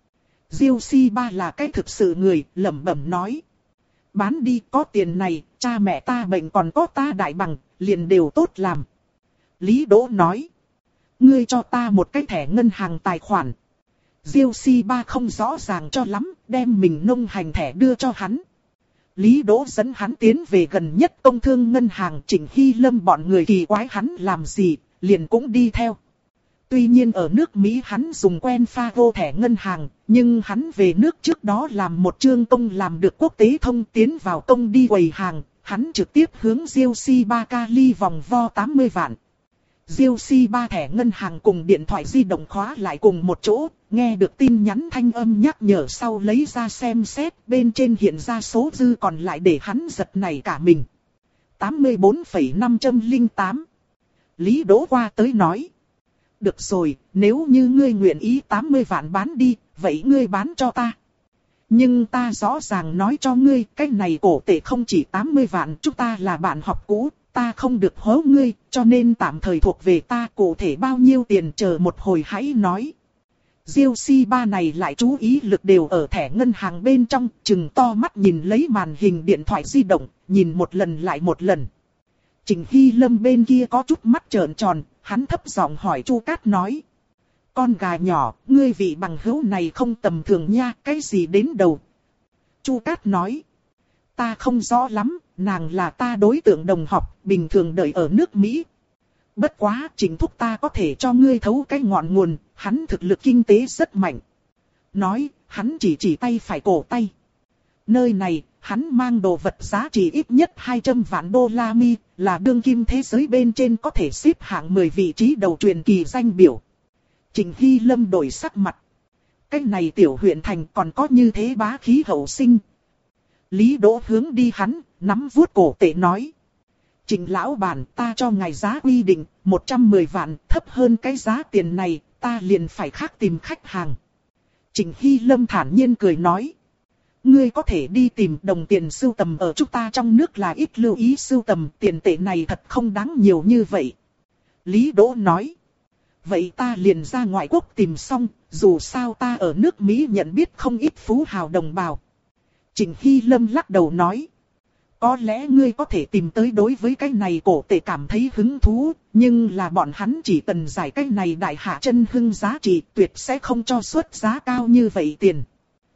Diêu Si Ba là cái thực sự người, lẩm bẩm nói. Bán đi, có tiền này, cha mẹ ta bệnh còn có ta đại bằng, liền đều tốt làm. Lý Đỗ nói. Ngươi cho ta một cái thẻ ngân hàng tài khoản. Diêu Si Ba không rõ ràng cho lắm, đem mình nông hành thẻ đưa cho hắn. Lý Đỗ dẫn hắn tiến về gần nhất công thương ngân hàng. Trịnh Hy Lâm bọn người kỳ quái hắn làm gì, liền cũng đi theo. Tuy nhiên ở nước Mỹ hắn dùng quen pha vô thẻ ngân hàng, nhưng hắn về nước trước đó làm một chương công làm được quốc tế thông, tiến vào công đi quầy hàng, hắn trực tiếp hướng Diêu Si Ba Cali vòng vo tám mươi vạn. Diêu Si Ba thẻ ngân hàng cùng điện thoại di động khóa lại cùng một chỗ, nghe được tin nhắn thanh âm nhắc nhở sau lấy ra xem xét, bên trên hiện ra số dư còn lại để hắn giật nảy cả mình. tám mươi bốn phẩy năm không tám. Lý Đỗ qua tới nói. Được rồi, nếu như ngươi nguyện ý tám mươi vạn bán đi, vậy ngươi bán cho ta. Nhưng ta rõ ràng nói cho ngươi, cái này cổ tệ không chỉ tám mươi vạn, chúng ta là bạn học cũ, Ta không được hố ngươi, cho nên tạm thời thuộc về ta, cụ thể bao nhiêu tiền chờ một hồi hãy nói. Diêu Si Ba này lại chú ý lực đều ở thẻ ngân hàng bên trong, trừng to mắt nhìn lấy màn hình điện thoại di động, nhìn một lần lại một lần. Trình Hy Lâm bên kia có chút mắt trợn tròn, hắn thấp giọng hỏi Chu Cát nói. Con gà nhỏ, ngươi vị bằng hữu này không tầm thường nha, cái gì đến đầu? Chu Cát nói. Ta không rõ lắm, nàng là ta đối tượng đồng học, bình thường đợi ở nước Mỹ. Bất quá, Trình thúc ta có thể cho ngươi thấu cái ngọn nguồn, hắn thực lực kinh tế rất mạnh. Nói, hắn chỉ chỉ tay phải cổ tay. Nơi này, hắn mang đồ vật giá trị ít nhất hai trăm vạn đô la mi, là đương kim thế giới bên trên có thể xếp hạng mười vị trí đầu truyền kỳ danh biểu. Trình Hy Lâm đổi sắc mặt. Cái này tiểu huyện thành còn có như thế bá khí hậu sinh. Lý Đỗ hướng đi hắn, nắm vuốt cổ tệ nói. Trình lão bản, ta cho ngài giá quy định, một trăm mười vạn, thấp hơn cái giá tiền này, ta liền phải khác tìm khách hàng. Trình Hy Lâm thản nhiên cười nói. Ngươi có thể đi tìm đồng tiền sưu tầm ở chúng ta trong nước là ít lưu ý sưu tầm, tiền tệ này thật không đáng nhiều như vậy. Lý Đỗ nói. Vậy ta liền ra ngoại quốc tìm xong, dù sao ta ở nước Mỹ nhận biết không ít phú hào đồng bào. Trình Hy Lâm lắc đầu nói. Có lẽ ngươi có thể tìm tới đối với cái này cổ tệ cảm thấy hứng thú, nhưng là bọn hắn chỉ cần giải cái này đại hạ chân hưng giá trị, tuyệt sẽ không cho suất giá cao như vậy tiền.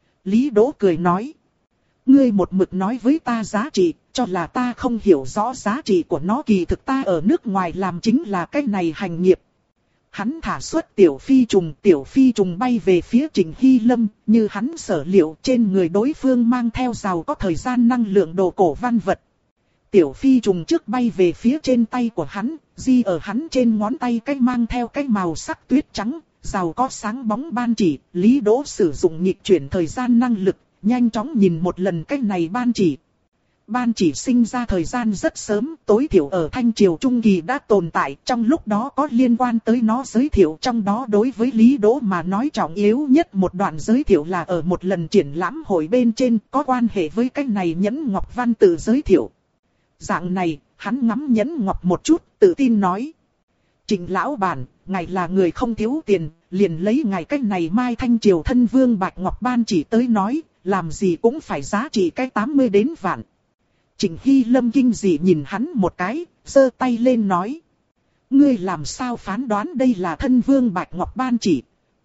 Lý Đỗ cười nói. Ngươi một mực nói với ta giá trị, cho là ta không hiểu rõ giá trị của nó, kỳ thực ta ở nước ngoài làm chính là cái này hành nghiệp. Hắn thả xuất tiểu phi trùng, tiểu phi trùng bay về phía Trình Hy Lâm, như hắn sở liệu trên người đối phương mang theo giàu có thời gian năng lượng đồ cổ văn vật. Tiểu phi trùng trước bay về phía trên tay của hắn, di ở hắn trên ngón tay cái mang theo cái màu sắc tuyết trắng, giàu có sáng bóng ban chỉ. Lý Đỗ sử dụng nghịch chuyển thời gian năng lực, nhanh chóng nhìn một lần cái này ban chỉ. Ban chỉ sinh ra thời gian rất sớm, tối thiểu ở Thanh Triều Trung Kỳ đã tồn tại, trong lúc đó có liên quan tới nó giới thiệu, trong đó đối với Lý Đỗ mà nói trọng yếu nhất một đoạn giới thiệu là ở một lần triển lãm hội bên trên, có quan hệ với cái này nhẫn ngọc văn tự giới thiệu. Dạng này, hắn ngắm nhẫn ngọc một chút, tự tin nói. Trình lão bản, ngài là người không thiếu tiền, liền lấy ngài cái này Mai Thanh Triều thân vương bạch ngọc ban chỉ tới nói, làm gì cũng phải giá trị cái tám mươi đến vạn. Trình Hy Lâm kinh dị nhìn hắn một cái, giơ tay lên nói. Ngươi làm sao phán đoán đây là thân vương bạch ngọc ban chỉ?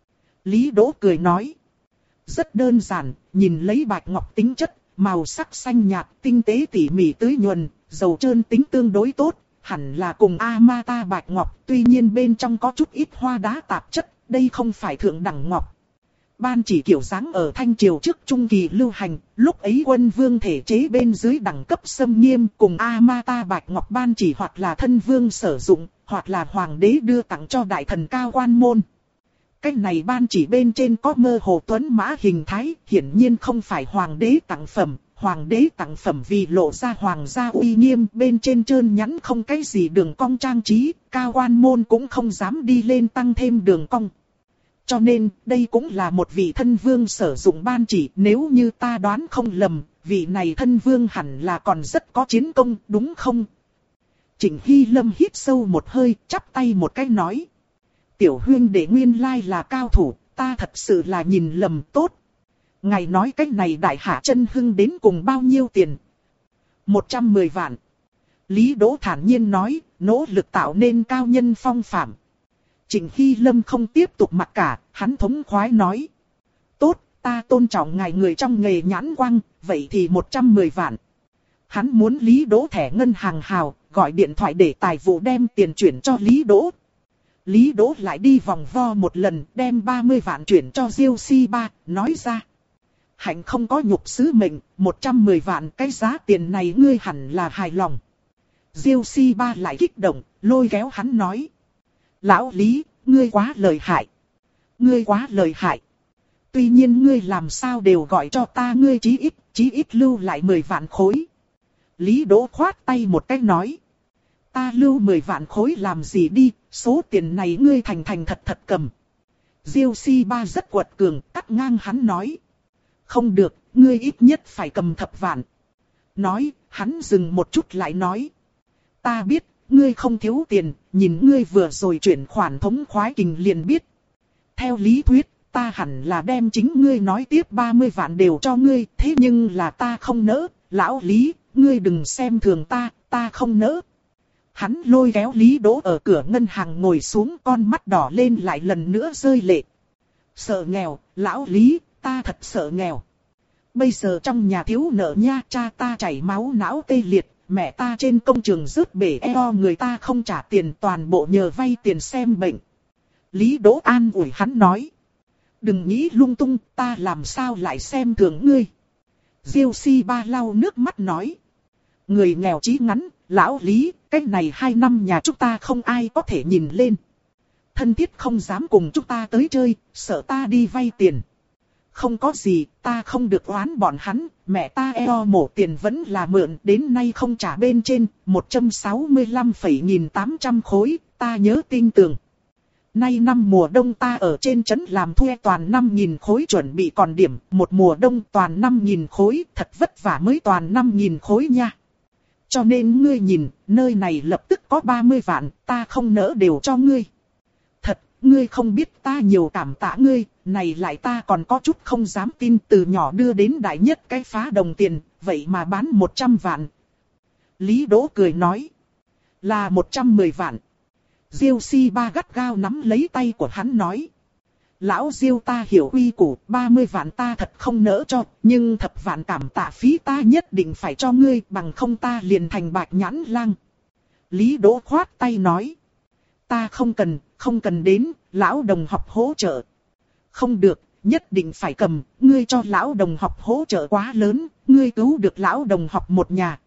Lý Đỗ cười nói. Rất đơn giản, nhìn lấy bạch ngọc tính chất, màu sắc xanh nhạt, tinh tế tỉ mỉ tưới nhuần, dầu trơn tính tương đối tốt, hẳn là cùng Amata bạch ngọc, tuy nhiên bên trong có chút ít hoa đá tạp chất, đây không phải thượng đẳng ngọc. Ban chỉ kiểu dáng ở Thanh Triều trước Trung Kỳ lưu hành, lúc ấy quân vương thể chế bên dưới đẳng cấp xâm nghiêm, cùng Amata bạch ngọc ban chỉ hoặc là thân vương sử dụng, hoặc là hoàng đế đưa tặng cho đại thần cao quan môn. Cái này ban chỉ bên trên có mơ hồ tuấn mã hình thái, hiển nhiên không phải hoàng đế tặng phẩm. Hoàng đế tặng phẩm vì lộ ra hoàng gia uy nghiêm, bên trên trơn nhẵn không cái gì đường cong trang trí, cao quan môn cũng không dám đi lên tăng thêm đường cong. Cho nên, đây cũng là một vị thân vương sử dụng ban chỉ, nếu như ta đoán không lầm, vị này thân vương hẳn là còn rất có chiến công, đúng không? Trình Hy Lâm hít sâu một hơi, chắp tay một cái nói. Tiểu huynh đệ nguyên lai là cao thủ, ta thật sự là nhìn lầm tốt. Ngài nói cách này đại hạ chân hưng đến cùng bao nhiêu tiền? một trăm mười vạn. Lý Đỗ thản nhiên nói, nỗ lực tạo nên cao nhân phong phạm. Trình Hy Lâm không tiếp tục mặc cả, hắn thống khoái nói. Tốt, ta tôn trọng ngài người trong nghề nhãn quang, vậy thì một trăm mười vạn. Hắn muốn Lý Đỗ thẻ ngân hàng hào, gọi điện thoại để tài vụ đem tiền chuyển cho Lý Đỗ. Lý Đỗ lại đi vòng vo một lần, đem ba mươi vạn chuyển cho Diêu Si Ba, nói ra. Hạnh không có nhục sứ mệnh, một trăm mười vạn cái giá tiền này ngươi hẳn là hài lòng. Diêu Si Ba lại kích động, lôi kéo hắn nói. Lão Lý, ngươi quá lợi hại. Ngươi quá lợi hại. Tuy nhiên ngươi làm sao đều gọi cho ta ngươi chí ít, chí ít lưu lại mười vạn khối. Lý Đỗ khoát tay một cái nói. Ta lưu mười vạn khối làm gì đi, số tiền này ngươi thành thành thật thật cầm. Diêu Si Ba rất quật cường, cắt ngang hắn nói. Không được, ngươi ít nhất phải cầm thập vạn. Nói, hắn dừng một chút lại nói. ta biết, ngươi không thiếu tiền, nhìn ngươi vừa rồi chuyển khoản thống khoái kình liền biết. Theo lý thuyết, ta hẳn là đem chính ngươi nói tiếp ba mươi vạn đều cho ngươi, thế nhưng là ta không nỡ, lão Lý, ngươi đừng xem thường ta, ta không nỡ. Hắn lôi kéo Lý Đỗ ở cửa ngân hàng ngồi xuống, con mắt đỏ lên lại lần nữa rơi lệ. Sợ nghèo, lão Lý, ta thật sợ nghèo. Bây giờ trong nhà thiếu nợ nha, cha ta chảy máu não tê liệt, mẹ ta trên công trường rớt bể eo, người ta không trả tiền, toàn bộ nhờ vay tiền xem bệnh. Lý Đỗ an ủi hắn nói. Đừng nghĩ lung tung, ta làm sao lại xem thường ngươi. Diêu Si Ba lau nước mắt nói. Người nghèo chí ngắn, lão Lý, cách này hai năm nhà chúng ta không ai có thể nhìn lên. Thân thiết không dám cùng chúng ta tới chơi, sợ ta đi vay tiền. Không có gì, ta không được oán bọn hắn, mẹ ta eo mổ tiền vẫn là mượn, đến nay không trả bên trên, một trăm sáu mươi lăm phẩy nghìn tám trăm khối, ta nhớ tin tưởng. Nay năm mùa đông ta ở trên trấn làm thuê toàn năm nghìn khối chuẩn bị còn điểm, một mùa đông toàn năm nghìn khối, thật vất vả mới toàn năm nghìn khối nha. Cho nên ngươi nhìn, nơi này lập tức có ba mươi vạn, ta không nỡ đều cho ngươi. Thật, ngươi không biết ta nhiều cảm tạ ngươi, này lại ta còn có chút không dám tin, từ nhỏ đưa đến đại nhất cái phá đồng tiền, vậy mà bán một trăm vạn. Lý Đỗ cười nói, là một trăm mười vạn. Diêu Si Ba gắt gao nắm lấy tay của hắn nói. Lão Diêu ta hiểu quy củ, ba mươi vạn ta thật không nỡ cho, nhưng thập vạn cảm tạ phí ta nhất định phải cho ngươi, bằng không ta liền thành bạch nhãn lang. Lý Đỗ khoát tay nói. Ta không cần, không cần đến, lão đồng học hỗ trợ. Không được, nhất định phải cầm, ngươi cho lão đồng học hỗ trợ quá lớn, ngươi cứu được lão đồng học một nhà.